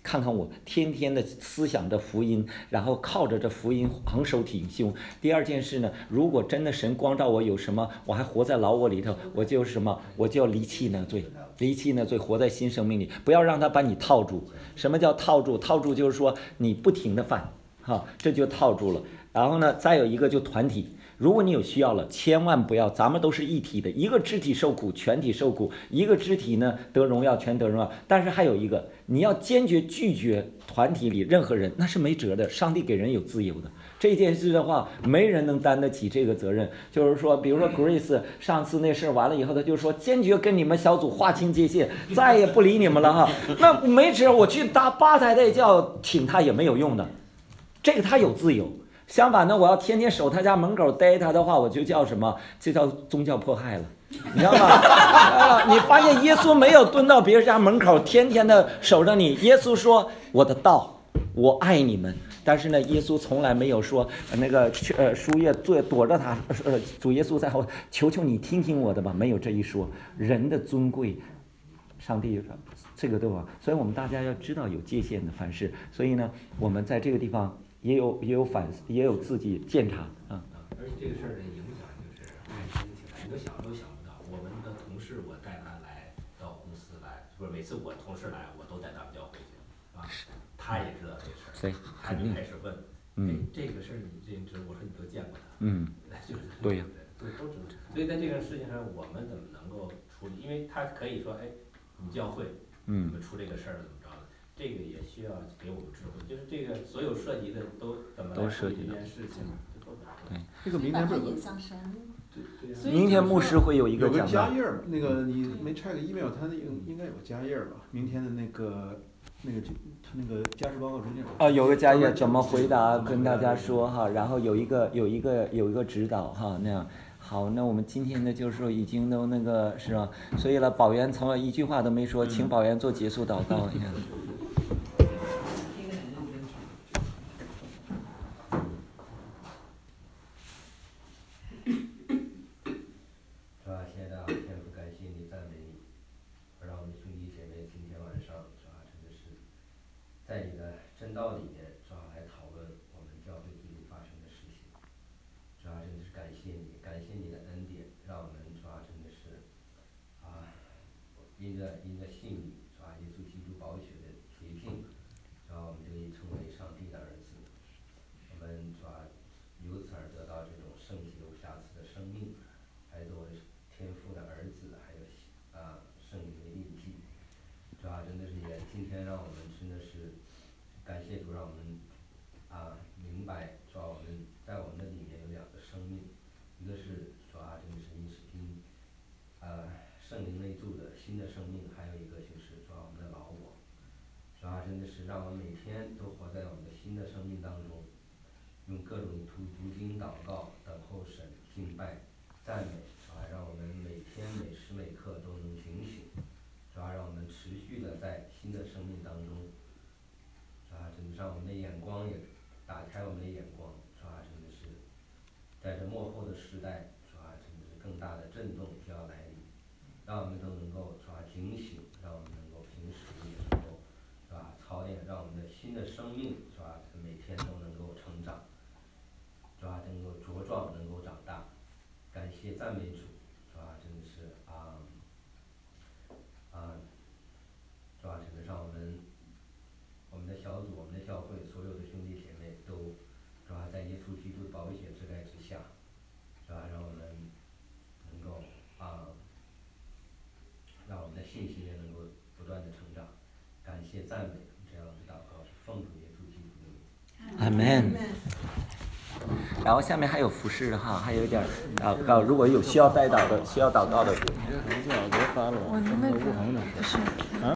看看我天天的思想着福音，然后靠着这福音昂首挺胸。第二件事呢，如果真的神光照我有什么，我还活在老我里头，我就什么，我就要离弃那罪，离弃那罪，活在新生命里，不要让他把你套住。什么叫套住？套住就是说你不停的犯，哈，这就套住了。然后呢，再有一个就团体。如果你有需要了，千万不要，咱们都是一体的，一个肢体受苦，全体受苦；一个肢体呢得荣耀，全得荣耀。但是还有一个，你要坚决拒绝团体里任何人，那是没辙的。上帝给人有自由的，这件事的话，没人能担得起这个责任。就是说，比如说 Grace 上次那事完了以后，他就说坚决跟你们小组划清界限，再也不理你们了哈。那没辙，我去搭八抬带轿请他也没有用的，这个他有自由。相反呢，我要天天守他家门口逮他的话，我就叫什么？这叫宗教迫害了，你知道吗？你发现耶稣没有蹲到别人家门口，天天的守着你。耶稣说：“我的道，我爱你们。”但是呢，耶稣从来没有说那个呃书页坐躲着他，呃主耶稣在后，求求你听听我的吧，没有这一说。人的尊贵，上帝这个对吧？所以我们大家要知道有界限的凡事。所以呢，我们在这个地方。也有也有反思，也有自己鉴察啊。 而且这个事儿的影响就是爱神挺大，你都想都想不到。我们的同事，我带他来到公司来，不是每次我同事来，我都带他们教会去，是吧？他也知道这个事儿，他就开始问，嗯，这个事儿你这知，我说你都见过他，嗯，就是对呀， 都都知道。所以在这个事情上，我们怎么能够处理？因为他可以说，哎，你教会，嗯，你们出这个事儿了怎么着的？这个也需要给我们智慧，就是这个所有涉及的都怎么来处理这件事情，这都对。 这个明天不是有个， 对明天牧师会有一个有个家页儿，那个你没拆个 email， 他那个应该有个家页儿吧？明天的那个那个他那个家事报告中间啊，有个家页怎么回答跟大家说哈，然后有一个有一个有一个指导哈那样。好，那我们今天呢，就是说已经都那个是吧？所以了，保元从来一句话都没说，请保元做结束祷告。你看。 是吧？现在天父感谢你，赞美你，让我们兄弟姐妹今天晚上是吧？真的是在你的真道里面是吧？来讨论我们教会最近发生的事情。主要真的是感谢你，感谢你的恩典，让我们主要真的是啊，因着因着信你，是吧？耶稣基督宝血的洁净，让我们得以成为上帝的儿子。我们主要由此而得到这种圣洁无瑕疵的生命，还作为天父的儿子，还有啊圣灵的印记。主要真的是也今天让我们真的是感谢主，让我们啊明白，主要我们在我们的里面有两个生命，一个是主要真的是因因啊圣灵内住的新的生命，还有一个就是主要我们的老我。主要真的是让我们每天都活在我们的新的生命当中，用各种途途经祷告、等候神、敬拜、赞美，主要让我们每天每时每刻都能警醒，主要让我们持续的在新的生命当中，主要真的让我们的眼光也打开我们的眼光，主要真的是在这幕后的时代，主要真的是更大的震动就要来临，让我们都能够主要警醒，让我们能够平时也能够是吧操练，让我们的新的生命是吧每天都能够成长。是吧？能够茁壮，能够长大，感谢赞美主，是吧？真的是啊啊，是吧？真的让我们我们的小组、我们的教会所有的兄弟姐妹都，是吧？在耶稣基督宝血之盖之下，是吧？让我们能够啊，让我们的信心也能够不断的成长，感谢赞美，这样的祷告是奉主耶稣基督的名。 阿门。然后下面还有服饰哈，还有一点祷告，如果有需要带祷的、需要祷告的。 你这孩子老别发了， 我那个不是。